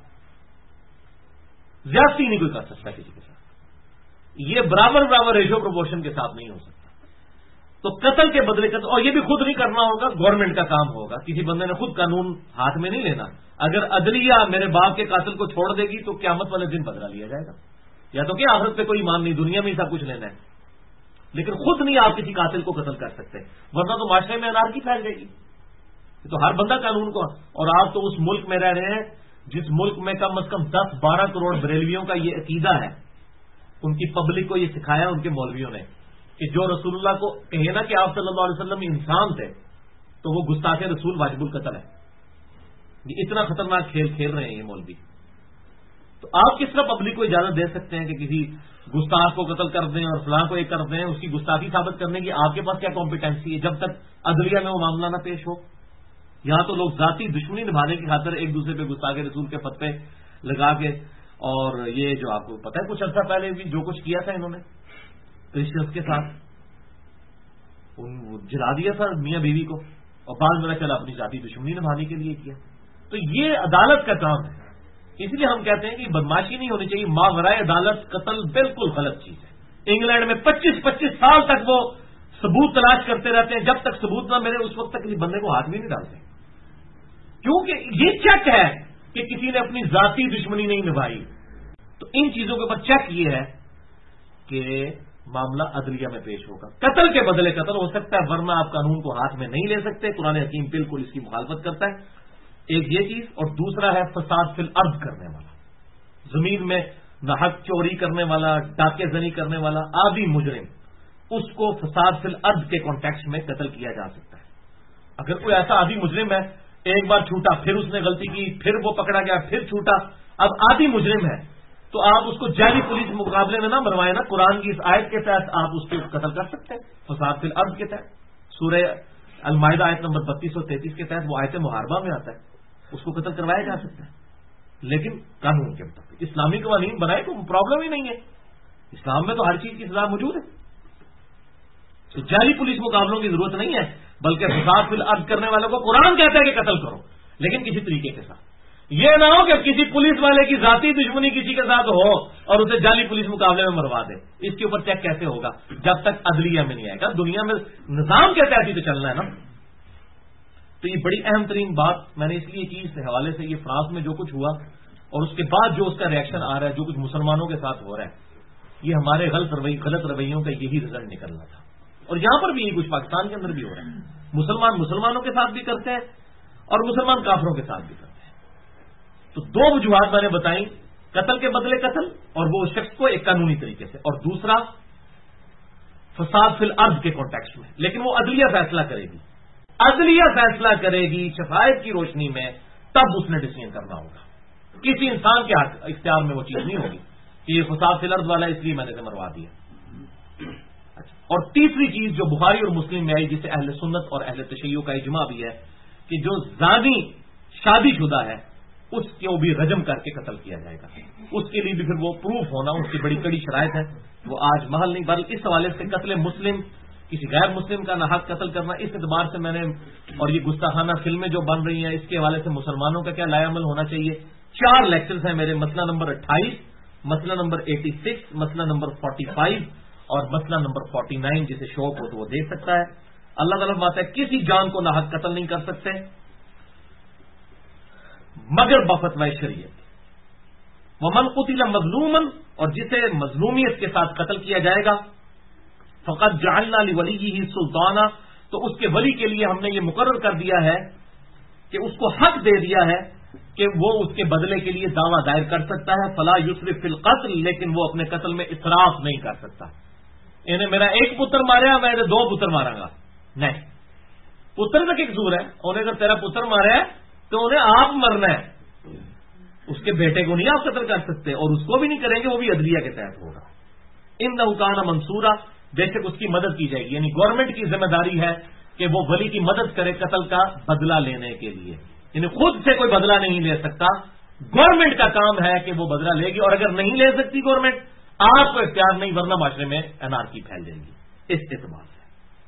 زیادتی نہیں کوئی کر سکتا کسی کے ساتھ. یہ برابر ریشو پروپورشن کے ساتھ نہیں ہو سکتا. تو قتل کے بدلے قتل، اور یہ بھی خود نہیں کرنا ہوگا، گورنمنٹ کا کام ہوگا. کسی بندے نے خود قانون ہاتھ میں نہیں لینا. اگر عدلیہ میرے باپ کے قاتل کو چھوڑ دے گی تو قیامت والے دن بدلا لیا جائے گا. یا تو کہ آخرت پہ کوئی ایمان نہیں، دنیا میں ہی سب کچھ لینا ہے. لیکن خود نہیں آپ کسی قاتل کو قتل کر سکتے، ورنہ تو معاشرے میں انارکی پھیل جائے گی. تو ہر بندہ قانون کو، اور آپ تو اس ملک میں رہ رہے ہیں جس ملک میں کم از کم 10-12 کروڑ بریلویوں کا یہ عقیدہ ہے. ان کی پبلک کو یہ سکھایا ان کے مولویوں نے کہ جو رسول اللہ کو کہے نا کہ آپ صلی اللہ علیہ وسلم انسان تھے تو وہ گستاخ رسول واجب القتل ہے. یہ اتنا خطرناک کھیل کھیل رہے ہیں یہ مولوی. تو آپ کس طرح پبلک کو اجازت دے سکتے ہیں کہ کسی گستاخ کو قتل کر دیں اور فلاں کو یہ کر دیں؟ اس کی گستاخی ثابت کرنے کی آپ کے پاس کیا کمپیٹنسی ہے جب تک عدلیہ میں وہ معاملہ نہ پیش ہو؟ یہاں تو لوگ ذاتی دشمنی نبھانے کی خاطر ایک دوسرے پہ گستاخ رسول کے فتوے لگا کے، اور یہ جو آپ کو پتہ ہے کچھ عرصہ پہلے بھی جو کچھ کیا تھا انہوں نے کرسچنس کے ساتھ، جلا دیا تھا میاں بیوی کو، اور بعد میں چلا اپنی ذاتی دشمنی نبھانے کے لیے کیا. تو یہ عدالت کا کام ہے. اس لیے ہم کہتے ہیں کہ بدماشی نہیں ہونی چاہیے. ماورائے عدالت قتل بالکل غلط چیز ہے. انگلینڈ میں 25 سال تک وہ ثبوت تلاش کرتے رہتے ہیں، جب تک ثبوت نہ ملے اس وقت تک کسی بندے کو ہاتھ بھی نہیں ڈالتے، کیونکہ یہ چیک ہے کہ کسی نے اپنی ذاتی دشمنی نہیں نبھائی. تو ان چیزوں کے اوپر چیک یہ ہے کہ معاملہ عدلیہ میں پیش ہوگا. قتل کے بدلے قتل ہو سکتا ہے، ورنہ آپ قانون کو ہاتھ میں نہیں لے سکتے. قرآن حکیم بالکل اس کی مخالفت کرتا ہے. ایک یہ چیز، اور دوسرا ہے فساد فی الارض کرنے والا، زمین میں ناحق چوری کرنے والا، ڈاکے زنی کرنے والا عادی مجرم، اس کو فساد فی الارض کے کانٹیکسٹ میں قتل کیا جا سکتا ہے. اگر کوئی ایسا عادی مجرم ہے، ایک بار چھوٹا، پھر اس نے غلطی کی، پھر وہ پکڑا گیا، پھر چھوٹا، اب عادی مجرم ہے، تو آپ اس کو جعلی پولیس مقابلے میں نہ بنوائیں نا. قرآن کی اس آیت کے تحت آپ اس کو قتل کر سکتے ہیں فساد فی الارض کے تحت. سورہ المائدہ آیت نمبر 32 اور 33 کے تحت وہ آیت محاربہ میں آتا ہے، اس کو قتل کروایا جا سکتا ہے، لیکن قانون کے مطابق. اسلامی قوانین بنائے تو پرابلم ہی نہیں ہے. اسلام میں تو ہر چیز کی سزا موجود ہے. تو جعلی پولیس مقابلوں کی ضرورت نہیں ہے، بلکہ فساد فی الارض کرنے والوں کو قرآن کہتا ہے کہ قتل کرو، لیکن کسی طریقے کے ساتھ. یہ نہ ہو کہ کسی پولیس والے کی ذاتی دشمنی کسی کے ساتھ ہو اور اسے جعلی پولیس مقابلے میں مروا دے. اس کے اوپر چیک کیسے ہوگا جب تک عدلیہ میں نہیں آئے گا؟ دنیا میں نظام کے تحت ہی تو چلنا ہے نا. تو یہ بڑی اہم ترین بات میں نے اس لیے کی اس حوالے سے. یہ فرانس میں جو کچھ ہوا اور اس کے بعد جو اس کا ریئیکشن آ رہا ہے، جو کچھ مسلمانوں کے ساتھ ہو رہا ہے، یہ ہمارے غلط رویوں کا یہی رزلٹ نکلنا تھا. اور یہاں پر بھی یہ کچھ پاکستان کے اندر بھی ہو رہا ہے. مسلمانوں کے ساتھ بھی کرتے ہیں اور مسلمان کافروں کے ساتھ بھی کرتے ہیں. تو 2 وجوہات میں نے بتائیں، قتل کے بدلے قتل اور وہ شخص کو ایک قانونی طریقے سے، اور دوسرا فساد فی الارض کے کانٹیکسٹ میں. لیکن وہ عدلیہ فیصلہ کرے گی، عدلیہ فیصلہ کرے گی شفاعت کی روشنی میں، تب اس نے ڈیسیژن کرنا ہوگا. کسی انسان کے اختیار میں وہ چیز نہیں ہوگی کہ یہ فساد فی الارض والا اس لیے میں نے مروا دیا. اور تیسری چیز جو بخاری اور مسلم میں آئی، جسے اہل سنت اور اہل تشیع کا اجماع بھی ہے، کہ جو زانی شادی شدہ ہے اس کو بھی رجم کر کے قتل کیا جائے گا. اس کے لیے بھی پھر وہ پروف ہونا، اس کی بڑی کڑی شرائط ہے، وہ آج محل نہیں. بلکہ اس حوالے سے قتل مسلم، کسی غیر مسلم کا ناحق قتل کرنا، اس اعتبار سے میں نے، اور یہ گستاخانہ فلمیں جو بن رہی ہیں، اس کے حوالے سے مسلمانوں کا کیا لائے عمل ہونا چاہیے، 4 لیکچرز ہیں میرے. مسئلہ نمبر 28، مسئلہ نمبر 86، مسئلہ نمبر 45 اور مسئلہ نمبر 49. جسے شوق ہو تو وہ دیکھ سکتا ہے. اللہ تعالیٰ بات ہے کسی جان کو ناحق قتل نہیں کر سکتے مگر بفتوى شریعت. ومن قتل مظلوما، اور جسے مظلومیت کے ساتھ قتل کیا جائے گا، فقد جعلنا لوليه سلطانا، تو اس کے ولی کے لیے ہم نے یہ مقرر کر دیا ہے کہ اس کو حق دے دیا ہے کہ وہ اس کے بدلے کے لیے دعویٰ دائر کر سکتا ہے. فلا یسرف فی القتل، لیکن وہ اپنے قتل میں اسراف نہیں کر سکتا. انہیں میرا ایک پتر مارا میں انہیں 2 پتر مارا گا نہیں. پتر کا کیا قصور ہے؟ انہیں اگر تیرا پتر مارا ہے تو انہیں آپ مرنا ہے، اس کے بیٹے کو نہیں آپ قتل کر سکتے، اور اس کو بھی نہیں کریں گے، وہ بھی عدلیہ کے تحت ہوگا. انہ کان منصورا، بے شک اس کی مدد کی جائے گی. یعنی گورنمنٹ کی ذمہ داری ہے کہ وہ ولی کی مدد کرے قتل کا بدلہ لینے کے لیے. یعنی خود سے کوئی بدلہ نہیں لے سکتا، گورنمنٹ کا کام ہے کہ وہ بدلہ لے گی، اور اگر نہیں لے سکتی گورنمنٹ، آپ کو اختیار نہیں، ورنہ معاشرے میں انارکی پھیل جائے گی. اس اعتبار سے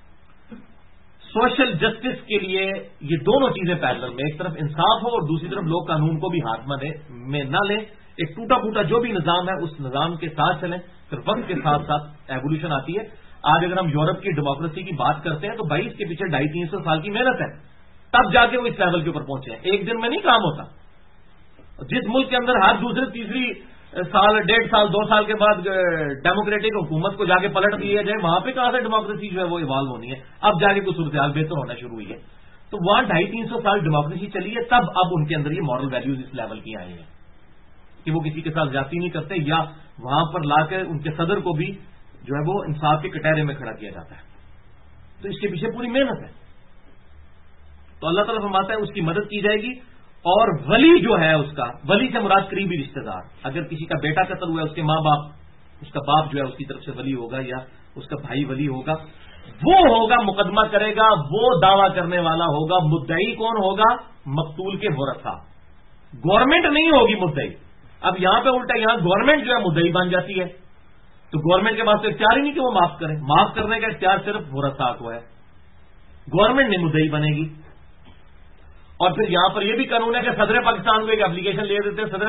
سوشل جسٹس کے لیے یہ دونوں چیزیں پیرلل میں، ایک طرف انصاف ہو اور دوسری طرف لوگ قانون کو بھی ہاتھ میں نہ لیں. ایک ٹوٹا پھوٹا جو بھی نظام ہے اس نظام کے ساتھ چلیں، پھر وقت کے ساتھ ساتھ ایولیوشن آتی ہے. آج اگر ہم یورپ کی ڈیموکریسی کی بات کرتے ہیں تو بھائی اس کے پیچھے 250-300 سال کی محنت ہے، تب جا کے وہ اس لیول کے اوپر پہنچے ہیں. ایک دن میں نہیں کام ہوتا. جس ملک کے اندر ہر دوسرے تیسری سال 1.5 سال 2 سال کے بعد ڈیموکریٹک حکومت کو جا کے پلٹ دیا جائے، وہاں پہ کہاں سے ڈیموکریسی جو ہے وہ ایوالو ہونی ہے. اب جا کے کچھ صورتحال بہتر ہونا شروع ہوئی ہے. تو وہاں 250-300 سال ڈیموکریسی چلی ہے، تب اب ان کے اندر یہ مورل ویلیوز اس لیول کی آئی ہیں کہ وہ کسی کے ساتھ زیادتی نہیں کرتے، یا وہاں پر لا کے ان کے صدر کو بھی جو ہے وہ انصاف کے کٹہرے میں کھڑا کیا جاتا ہے. تو اس کے پیچھے پوری محنت ہے. تو اللہ تعالیٰ فرماتا ہے اس کی مدد کی جائے گی. اور ولی جو ہے اس کا، ولی سے مراد قریبی رشتہ دار، اگر کسی کا بیٹا قتل ہوا ہے اس کے ماں باپ، اس کا باپ جو ہے اس کی طرف سے ولی ہوگا، یا اس کا بھائی ولی ہوگا، وہ ہوگا مقدمہ کرے گا، وہ دعویٰ کرنے والا ہوگا. مدعی کون ہوگا؟ مقتول کے ورثاء. گورنمنٹ نہیں ہوگی مدعی. اب یہاں پہ الٹا، یہاں گورنمنٹ جو ہے مدعی بن جاتی ہے. تو گورنمنٹ کے پاس تو اختیار ہی نہیں کہ وہ معاف کرے. معاف کرنے کا اختیار صرف ورثاء کو ہے، گورنمنٹ نہیں مدعی بنے گی. اور پھر یہاں پر یہ بھی قانون ہے کہ صدر پاکستان کو ایک اپلیکیشن لے دیتے ہیں. صدر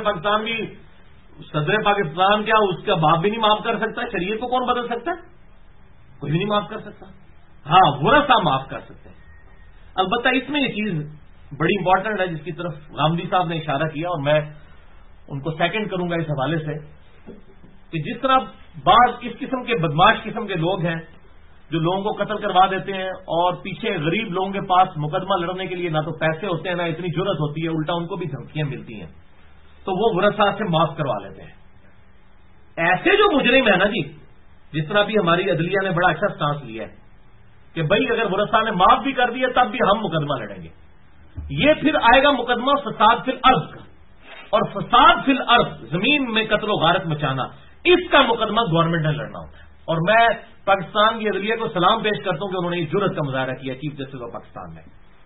پاکستان کیا اس کا باپ بھی نہیں معاف کر سکتا؟ شریعت کو کون بدل سکتا ہے؟ کوئی بھی نہیں معاف کر سکتا. ہاں ورثاء معاف کر سکتے ہیں. البتہ اس میں یہ چیز بڑی امپورٹنٹ ہے جس کی طرف غامدی صاحب نے اشارہ کیا، اور میں ان کو سیکنڈ کروں گا اس حوالے سے کہ جس طرح بعض اس قسم کے بدماش قسم کے لوگ ہیں جو لوگوں کو قتل کروا دیتے ہیں، اور پیچھے غریب لوگوں کے پاس مقدمہ لڑنے کے لیے نہ تو پیسے ہوتے ہیں نہ اتنی جرت ہوتی ہے، الٹا ان کو بھی دھمکیاں ملتی ہیں، تو وہ ورثاء سے معاف کروا لیتے ہیں. ایسے جو مجرم ہے نا جی، جس طرح بھی ہماری عدلیہ نے بڑا اچھا سٹانس لیا ہے کہ بھائی اگر ورثاء نے معاف بھی کر دیا تب بھی ہم مقدمہ لڑیں گے. یہ پھر آئے گا مقدمہ فساد فی الارض کا، اور فساد فی الارض زمین میں قتل و غارت مچانا، اس کا مقدمہ گورنمنٹ نے لڑنا ہوتا ہے. اور میں پاکستان کی عدلیہ کو سلام پیش کرتا ہوں کہ انہوں نے اس جرت کا مظاہرہ کیا چیف جسٹس آف پاکستان نے.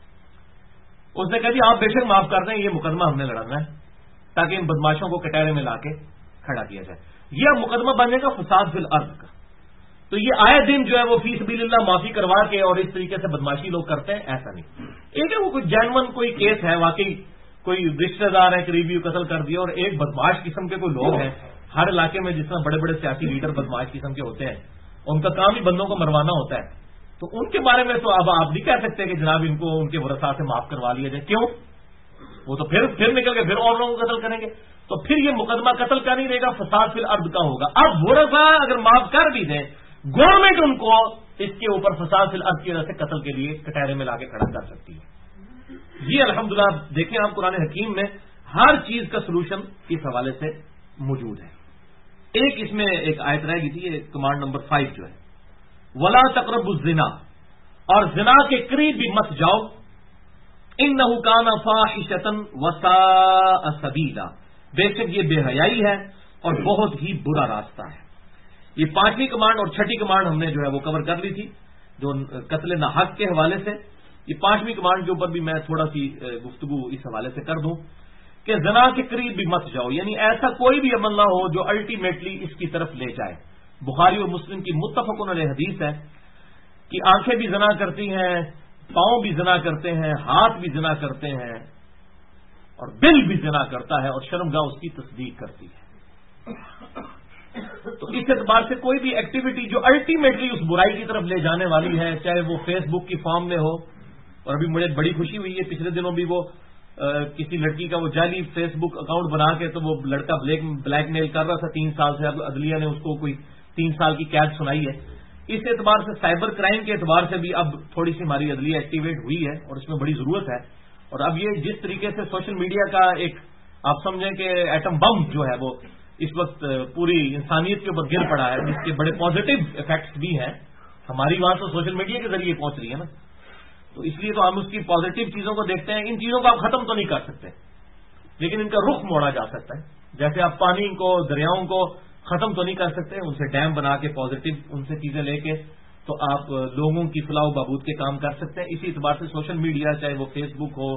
اس نے کہا جی آپ بے شک معاف کر دیں، یہ مقدمہ ہم نے لڑنا ہے تاکہ ان بدماشوں کو کٹہرے میں لا کے کھڑا کیا جائے. یہ مقدمہ بنے گا فساد فی الارض کا. تو یہ آئے دن جو ہے وہ فی سبیل اللہ معافی کروا کے اور اس طریقے سے بدماشی لوگ کرتے ہیں، ایسا نہیں. ایک ہے وہ کوئی جینون کوئی کیس ہے، واقعی کوئی رشتہ دار ہے قریبی قتل کر دیا، اور ایک بدماش قسم کے کوئی لوگ ہیں ہر علاقے میں، جس طرح بڑے بڑے سیاسی لیڈر بدماش قسم کے ہوتے ہیں، ان کا کام ہی بندوں کو مروانا ہوتا ہے. تو ان کے بارے میں تو اب آپ نہیں کہہ سکتے کہ جناب ان کو ان کے ورثاء سے معاف کروا لیا جائے. کیوں؟ وہ تو پھر نکل کے پھر اور لوگوں کو قتل کریں گے. تو پھر یہ مقدمہ قتل کا نہیں رہے گا، فساد فی الارض کا ہوگا. اب ورثاء اگر معاف کر بھی دیں، گورنمنٹ ان کو اس کے اوپر فساد فی الارض کی وجہ سے قتل کے لیے کٹہرے میں لا کے کھڑا کر سکتی ہے. یہ الحمدللہ دیکھیں آپ قرآن حکیم میں ہر چیز کا سلوشن اس حوالے سے موجود ہے. ایک اس میں ایک آیت رہ گئی تھی، یہ کمانڈ نمبر 5 جو ہے، ولا تقربوا الزنا، اور زنا کے قریب بھی مت جاؤ، انہ کان فاحشۃ وساء سبیلا، بے شک یہ بے حیائی ہے اور بہت ہی برا راستہ ہے. یہ 5ویں کمانڈ اور 6ٹھی کمانڈ ہم نے جو ہے وہ کور کر لی تھی، جو قتل ناحق کے حوالے سے. یہ 5ویں کمانڈ کے اوپر بھی میں تھوڑا سی گفتگو اس حوالے سے کر دوں کہ زنا کے قریب بھی مت جاؤ، یعنی ایسا کوئی بھی عمل نہ ہو جو الٹیمیٹلی اس کی طرف لے جائے. بخاری اور مسلم کی متفق علیہ حدیث ہے کہ آنکھیں بھی زنا کرتی ہیں، پاؤں بھی زنا کرتے ہیں، ہاتھ بھی زنا کرتے ہیں، اور دل بھی زنا کرتا ہے، اور شرمگاہ اس کی تصدیق کرتی ہے. تو اس اعتبار سے کوئی بھی ایکٹیویٹی جو الٹیمیٹلی اس برائی کی طرف لے جانے والی ہے، چاہے وہ فیس بک کی فارم میں ہو، اور ابھی مجھے بڑی خوشی ہوئی ہے پچھلے دنوں بھی وہ کسی لڑکی کا وہ جعلی فیس بک اکاؤنٹ بنا کے تو وہ لڑکا بلیک میل کر رہا تھا 3 سال سے. اب عدلیہ نے اس کو کوئی 3 سال کی قید سنائی ہے. اس اعتبار سے سائبر کرائم کے اعتبار سے بھی اب تھوڑی سی ہماری عدلیہ ایکٹیویٹ ہوئی ہے اور اس میں بڑی ضرورت ہے. اور اب یہ جس طریقے سے سوشل میڈیا کا ایک آپ سمجھیں کہ ایٹم بم جو ہے وہ اس وقت پوری انسانیت کے اوپر گر پڑا ہے، جس کے بڑے پازیٹو افیکٹس بھی ہیں. ہماری بات تو سوشل میڈیا کے ذریعے پہنچ رہی ہے نا، تو اس لیے تو ہم اس کی پازیٹو چیزوں کو دیکھتے ہیں. ان چیزوں کو آپ ختم تو نہیں کر سکتے، لیکن ان کا رخ موڑا جا سکتا ہے. جیسے آپ پانی کو، دریاؤں کو ختم تو نہیں کر سکتے، ان سے ڈیم بنا کے پازیٹو ان سے چیزیں لے کے تو آپ لوگوں کی فلاح و بہبود کے کام کر سکتے ہیں. اسی اعتبار سے سوشل میڈیا، چاہے وہ فیس بک ہو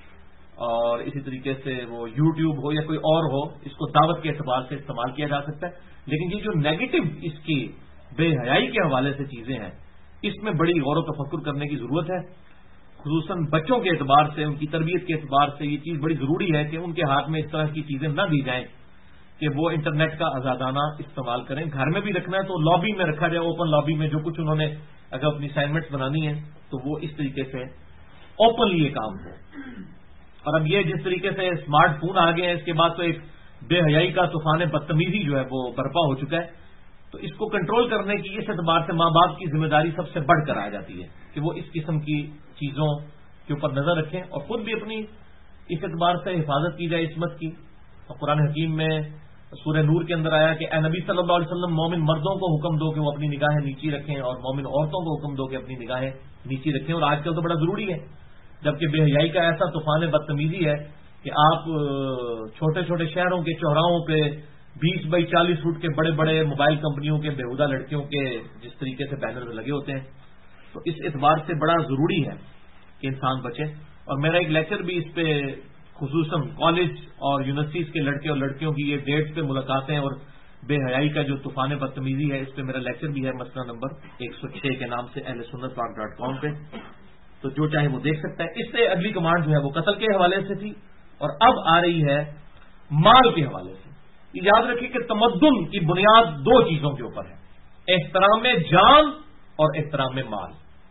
اور اسی طریقے سے وہ یوٹیوب ہو یا کوئی اور ہو، اس کو دعوت کے اعتبار سے استعمال کیا جا سکتا ہے. لیکن یہ جو نیگیٹو اس کی بے حیائی کے حوالے سے چیزیں ہیں، اس میں بڑی غور و تفکر کرنے کی ضرورت ہے. خصوصاً بچوں کے اعتبار سے، ان کی تربیت کے اعتبار سے یہ چیز بڑی ضروری ہے کہ ان کے ہاتھ میں اس طرح کی چیزیں نہ دی جائیں کہ وہ انٹرنیٹ کا آزادانہ استعمال کریں. گھر میں بھی رکھنا ہے تو لابی میں رکھا جائے، اوپن لابی میں جو کچھ انہوں نے اگر اپنی اسائنمنٹس بنانی ہے تو وہ اس طریقے سے اوپنلی یہ کام ہو. اور اب یہ جس طریقے سے اسمارٹ فون آ گئے ہیں، اس کے بعد تو ایک بے حیائی کا طوفان بدتمیزی جو ہے وہ برپا ہو چکا ہے. تو اس کو کنٹرول کرنے کی اس اعتبار سے ماں باپ کی ذمہ داری سب سے بڑھ کر آ جاتی ہے کہ وہ اس قسم کی چیزوں کے اوپر نظر رکھیں اور خود بھی اپنی اس اعتبار سے حفاظت کی جائے عصمت کی. اور قرآن حکیم میں سورہ نور کے اندر آیا کہ اے نبی صلی اللہ علیہ وسلم، مومن مردوں کو حکم دو کہ وہ اپنی نگاہیں نیچی رکھیں اور مومن عورتوں کو حکم دو کہ اپنی نگاہیں نیچی رکھیں. اور آج کل تو بڑا ضروری ہے، جبکہ بے حیائی کا ایسا طوفان بدتمیزی ہے کہ آپ چھوٹے چھوٹے شہروں کے چوراہوں پہ 20 بائی 40 فٹ کے بڑے بڑے موبائل کمپنیوں کے بےہودہ لڑکیوں کے جس طریقے سے بینر لگے ہوتے ہیں، تو اس اعتبار سے بڑا ضروری ہے کہ انسان بچے. اور میرا ایک لیکچر بھی اس پہ خصوصاً کالج اور یونیورسٹیز کے لڑکے اور لڑکیوں کی یہ ڈیٹس پہ ملاقاتیں اور بے حیائی کا جو طوفان بدتمیزی ہے، اس پہ میرا لیکچر بھی ہے مسئلہ نمبر 106 کے نام سے ahlsunnatpak.com پہ، تو جو چاہے وہ دیکھ سکتا ہے. اس سے اگلی کمانڈ جو ہے وہ قتل کے حوالے سے تھی اور اب آ رہی ہے مال کے حوالے سے. یاد رکھیے کہ تمدن کی بنیاد دو چیزوں کے اوپر ہے، احترام جان اور احترام مال.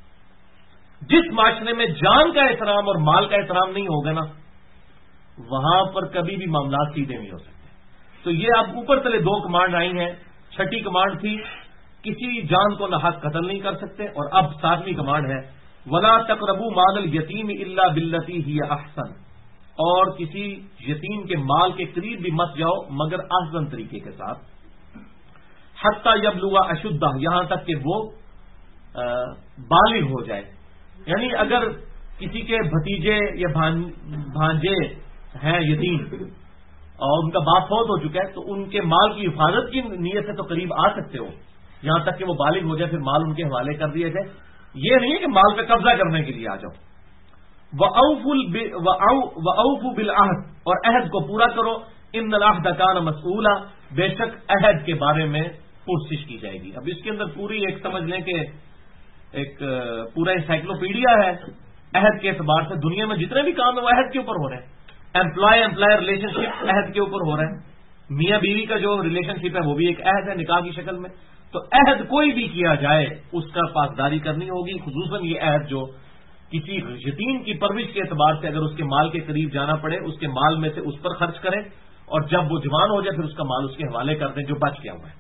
جس معاشرے میں جان کا احترام اور مال کا احترام نہیں ہوگا نا، وہاں پر کبھی بھی معاملات سیدھے نہیں ہو سکتے. تو یہ اب اوپر تلے دو کمانڈ آئی ہیں. چھٹی کمانڈ تھی کسی جان کو ناحق قتل نہیں کر سکتے، اور اب 7ویں کمانڈ ہے ولا تقربوا مال الیتیم الا بالتی ہی احسن، اور کسی یتیم کے مال کے قریب بھی مت جاؤ مگر احسن طریقے کے ساتھ. حتی یبلغ اشدہ، یہاں تک کہ وہ بالغ ہو جائے. یعنی اگر کسی کے بھتیجے یا بھانجے ہیں یتیم اور ان کا باپ فوت ہو چکا ہے تو ان کے مال کی حفاظت کی نیت سے تو قریب آ سکتے ہو، یہاں تک کہ وہ بالغ ہو جائے پھر مال ان کے حوالے کر دیا جائے. یہ نہیں ہے کہ مال پہ قبضہ کرنے کے لیے آ جاؤ. وَأَوْفُوا بِالْعَهْدِ، اور عہد کو پورا کرو. إِنَّ الْعَهْدَ كَانَ مَسْئُولًا، بے شک عہد کے بارے میں پرسش کی جائے گی. اب اس کے اندر پوری ایک سمجھ لیں کہ ایک پورا انسائکلوپیڈیا ہے عہد کے اعتبار سے. دنیا میں جتنے بھی کام ہیں وہ عہد کے اوپر ہو رہے ہیں. امپلائر ریلیشن شپ عہد کے اوپر ہو رہے ہیں. میاں بیوی کا جو ریلیشن شپ ہے وہ بھی ایک عہد ہے نکاح کی شکل میں. تو عہد کوئی بھی کیا جائے اس کا پاسداری کرنی ہوگی. خصوصاً یہ عہد جو کسی یتیم کی پرورش کے اعتبار سے اگر اس کے مال کے قریب جانا پڑے، اس کے مال میں سے اس پر خرچ کریں اور جب وہ جوان ہو جائے پھر اس کا مال اس کے حوالے کر دیں جو بچ گیا ہوا ہے.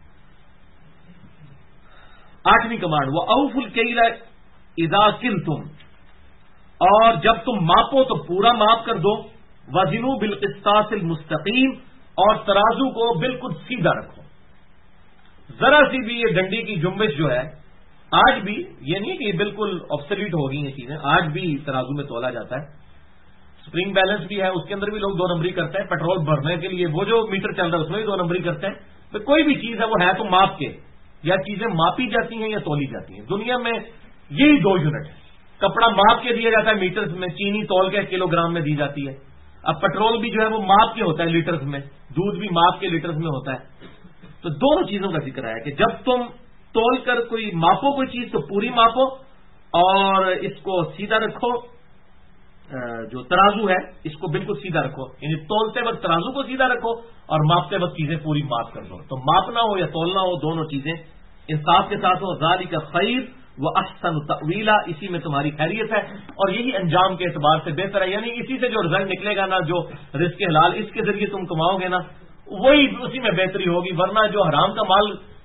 8ویں کمانڈ وَأَوْفُوا الْكَيْلَ إِذَا كِلْتُمْ، اور جب تم ماپو تو پورا ماپ کر دو. وَزِنُوا بِالْقِسْطَاسِ الْمُسْتَقِيمِ، اور ترازو کو بالکل سیدھا رکھو. ذرا سی بھی یہ ڈنڈی کی جنبش جو ہے آج بھی، یہ نہیں کہ یہ بالکل آبسلیٹ ہو گئی ہیں چیزیں، آج بھی ترازو میں تولا جاتا ہے. سپرنگ بیلنس بھی ہے، اس کے اندر بھی لوگ 2 نمبری کرتے ہیں. پیٹرول بھرنے کے لیے وہ جو میٹر چل رہا ہے اس میں بھی 2 نمبری کرتے ہیں. تو کوئی بھی چیز ہے وہ ہے تو ماپ کے، یا چیزیں ماپی جاتی ہیں یا تولی جاتی ہیں. دنیا میں یہی 2 یونٹ ہے. کپڑا ماپ کے دیا جاتا ہے میٹرز میں، چینی تول کے کلو گرام میں دی جاتی ہے. اب پیٹرول بھی جو ہے وہ ماپ کے ہوتا ہے لیٹرز میں، دودھ بھی ماپ کے لیٹرز میں ہوتا ہے. تو دونوں چیزوں کا ذکر ہے کہ جب تم تول کر کوئی ماپو کوئی چیز تو پوری ماپو اور اس کو سیدھا رکھو. جو ترازو ہے اس کو بالکل سیدھا رکھو، یعنی تولتے وقت ترازو کو سیدھا رکھو اور ماپتے وقت چیزیں پوری ماپ کر دو. تو ماپنا ہو یا تولنا ہو دونوں چیزیں انصاف کے ساتھ ہو. ذالک خیر وَأَحْسَنُ تَأْوِيلًا، اسی میں تمہاری خیریت ہے اور یہی انجام کے اعتبار سے بہتر ہے. یعنی اسی سے جو رزلٹ نکلے گا نا، جو رزق حلال اس کے ذریعے تم کماؤ گے نا، وہی اسی میں بہتری ہوگی. ورنہ جو حرام کا مال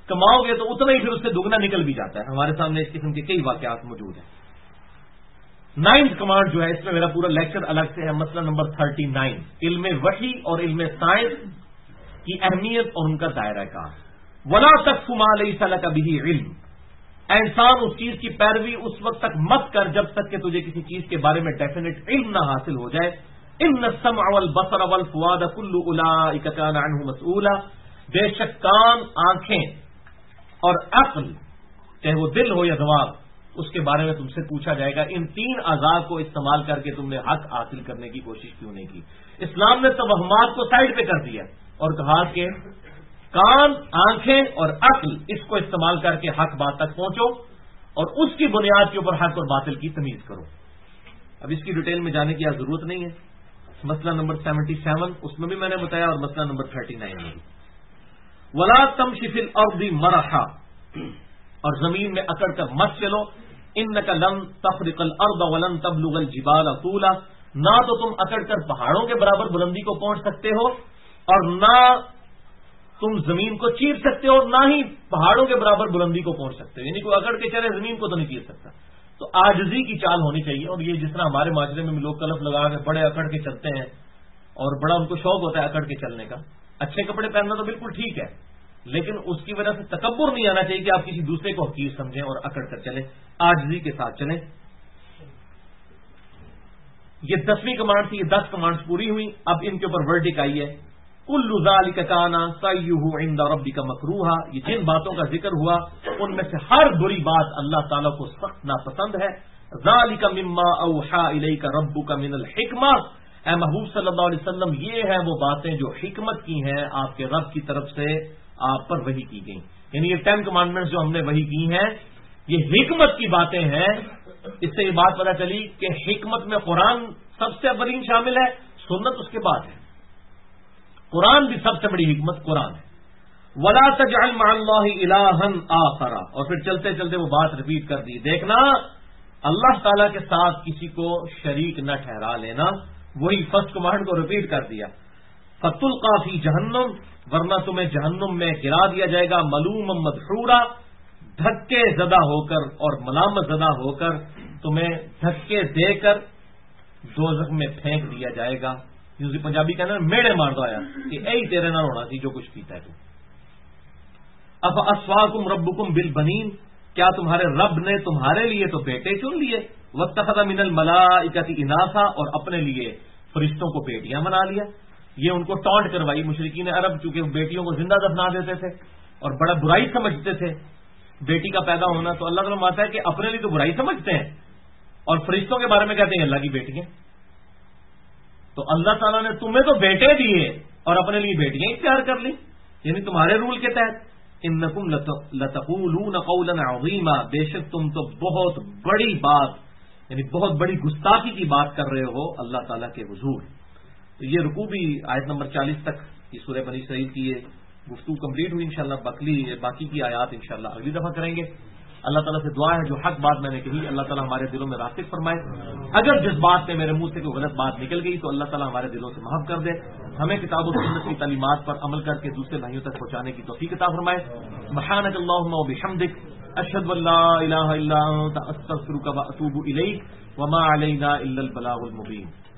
کماؤ گے تو اتنا ہی پھر اس سے دگنا نکل بھی جاتا ہے. ہمارے سامنے اس قسم کے کئی واقعات موجود ہیں. 9th کمانڈ جو ہے اس میں میرا پورا لیکچر الگ سے ہے. مسئلہ نمبر 39 علم وحی اور علم سائنس کی اہمیت اور ان کا دائرہ کار. ولا تقف ما لیس لک بہ علم، انسان اس چیز کی پیروی اس وقت تک مت کر جب تک کہ تجھے کسی چیز کے بارے میں ڈیفینیٹ علم نہ حاصل ہو جائے. ان السمع والبصر والفؤاد كل اولئک کان عنہ مسؤولا، بے شک کان، آنکھیں اور عقل، چاہے وہ دل ہو یا دماغ، اس کے بارے میں تم سے پوچھا جائے گا. ان 3 اعضاء کو استعمال کر کے تم نے حق حاصل کرنے کی کوشش کیوں نہیں کی؟ اسلام نے توہمات کو سائڈ پہ کر دیا اور کہا کہ کان، آنکھیں اور عقل، اس کو استعمال کر کے حق بات تک پہنچو اور اس کی بنیاد کے اوپر حق اور باطل کی تمیز کرو. اب اس کی ڈیٹیل میں جانے کی ضرورت نہیں ہے. مسئلہ نمبر 77 اس میں بھی میں نے بتایا اور مسئلہ نمبر 39 میں بھی. ولا تمشی فی الارض مرحا، اور زمین میں اکڑ کر مت چلو. انک لن تخرق الارض ولن تبلغ الجبال طولا، نہ تو تم اکڑ کر پہاڑوں کے برابر بلندی کو پہنچ سکتے ہو اور نہ تم زمین کو چیر سکتے ہو، نہ ہی پہاڑوں کے برابر بلندی کو پہنچ سکتے ہو. یعنی کوئی اکڑ کے چلے زمین کو تو نہیں چیر سکتا. تو عاجزی کی چال ہونی چاہیے. اور یہ جس طرح ہمارے معاشرے میں لوگ کلف لگا کے بڑے اکڑ کے چلتے ہیں اور بڑا ان کو شوق ہوتا ہے اکڑ کے چلنے کا. اچھے کپڑے پہننا تو بالکل ٹھیک ہے، لیکن اس کی وجہ سے تکبر نہیں آنا چاہیے کہ آپ کسی دوسرے کو حقیر سمجھیں اور اکڑ کر چلیں. عاجزی کے ساتھ چلیں. یہ 10ویں کمانڈ تھی. یہ 10 کمانڈز پوری ہوئی. اب ان کے اوپر ورڈک آئی ہے. کل ذالک کان سعیہ عند ربک مکروہا، یہ جن باتوں کا ذکر ہوا ان میں سے ہر بری بات اللہ تعالیٰ کو سخت ناپسند ہے. ذالک مما اوحی الیک ربک من الحکمہ، اے محبوب صلی اللہ علیہ وسلم یہ ہے وہ باتیں جو حکمت کی ہیں آپ کے رب کی طرف سے آپ پر وحی کی گئی. یعنی یہ 10 کمانڈمنٹس جو ہم نے وحی کی ہیں یہ حکمت کی باتیں ہیں. اس سے یہ بات پتہ چلی کہ حکمت میں قرآن سب سے اولین شامل ہے، سنت اس کے بعد ہے. قرآن بھی سب سے بڑی حکمت قرآن ہے. ولا تجعل مع اللہ الہا آخر، اور پھر چلتے چلتے وہ بات ریپیٹ کر دی. دیکھنا اللہ تعالیٰ کے ساتھ کسی کو شریک نہ ٹھہرا لینا. وہی فرسٹ کمانڈ کو ریپیٹ کر دیا. فتلقى فی جہنم، ورنہ تمہیں جہنم میں گرا دیا جائے گا. ملوما مدحورا، دھکے زدہ ہو کر اور ملامت زدہ ہو کر تمہیں دھکے دے کر دوزخ میں پھینک دیا جائے گا. یوزی پنجابی کہنا میڑے مار دو آیا کہ اے تیرے نہ ہونا سی جو کچھ کیتا ہے تو. اف اسواکم ربکم بالبنین، کیا تمہارے رب نے تمہارے لیے تو بیٹے چن لیے. واتخذ من الملائکۃ اناثا، اور اپنے لیے فرشتوں کو بیٹیاں بنا لیا. یہ ان کو ٹانٹ کروائی. مشرکین عرب چونکہ بیٹیوں کو زندہ دفنا دیتے تھے اور بڑا برائی سمجھتے تھے بیٹی کا پیدا ہونا، تو اللہ تعالیٰ مانتا ہے کہ اپنے لیے تو برائی سمجھتے ہیں اور فرشتوں کے بارے میں کہتے ہیں اللہ کی بیٹیاں. تو اللہ تعالیٰ نے تمہیں تو بیٹے دیے اور اپنے لیے بیٹیاں اختیار کر لی، یعنی تمہارے رول کے تحت. انکم لتقولون قولا عظیما، بے شک تم تو بہت بڑی بات، یعنی بہت بڑی گستاخی کی بات کر رہے ہو اللہ تعالیٰ کے حضور. تو یہ رکوع بھی آیت نمبر 40 تک یہ سورہ بنی اسرائیل کی یہ گفتگو کمپلیٹ ہوئی. انشاءاللہ باقی کی آیات انشاءاللہ اگلی دفعہ کریں گے. اللہ تعالیٰ سے دعا ہے جو حق بات میں نے کہی اللہ تعالیٰ ہمارے دلوں میں راسخ فرمائے. اگر جس بات میں میرے منہ سے کوئی غلط بات نکل گئی تو اللہ تعالیٰ ہمارے دلوں سے معاف کر دے. ہمیں کتاب و سنت کی تعلیمات پر عمل کر کے دوسرے بھائیوں تک پہنچانے کی توفیق عطا فرمائے. سبحانک اللہم و بحمدک، اشہد ان لا الہ الا انت، استغفرک و اتوب الیک، وما علینا الا البلاغ المبین.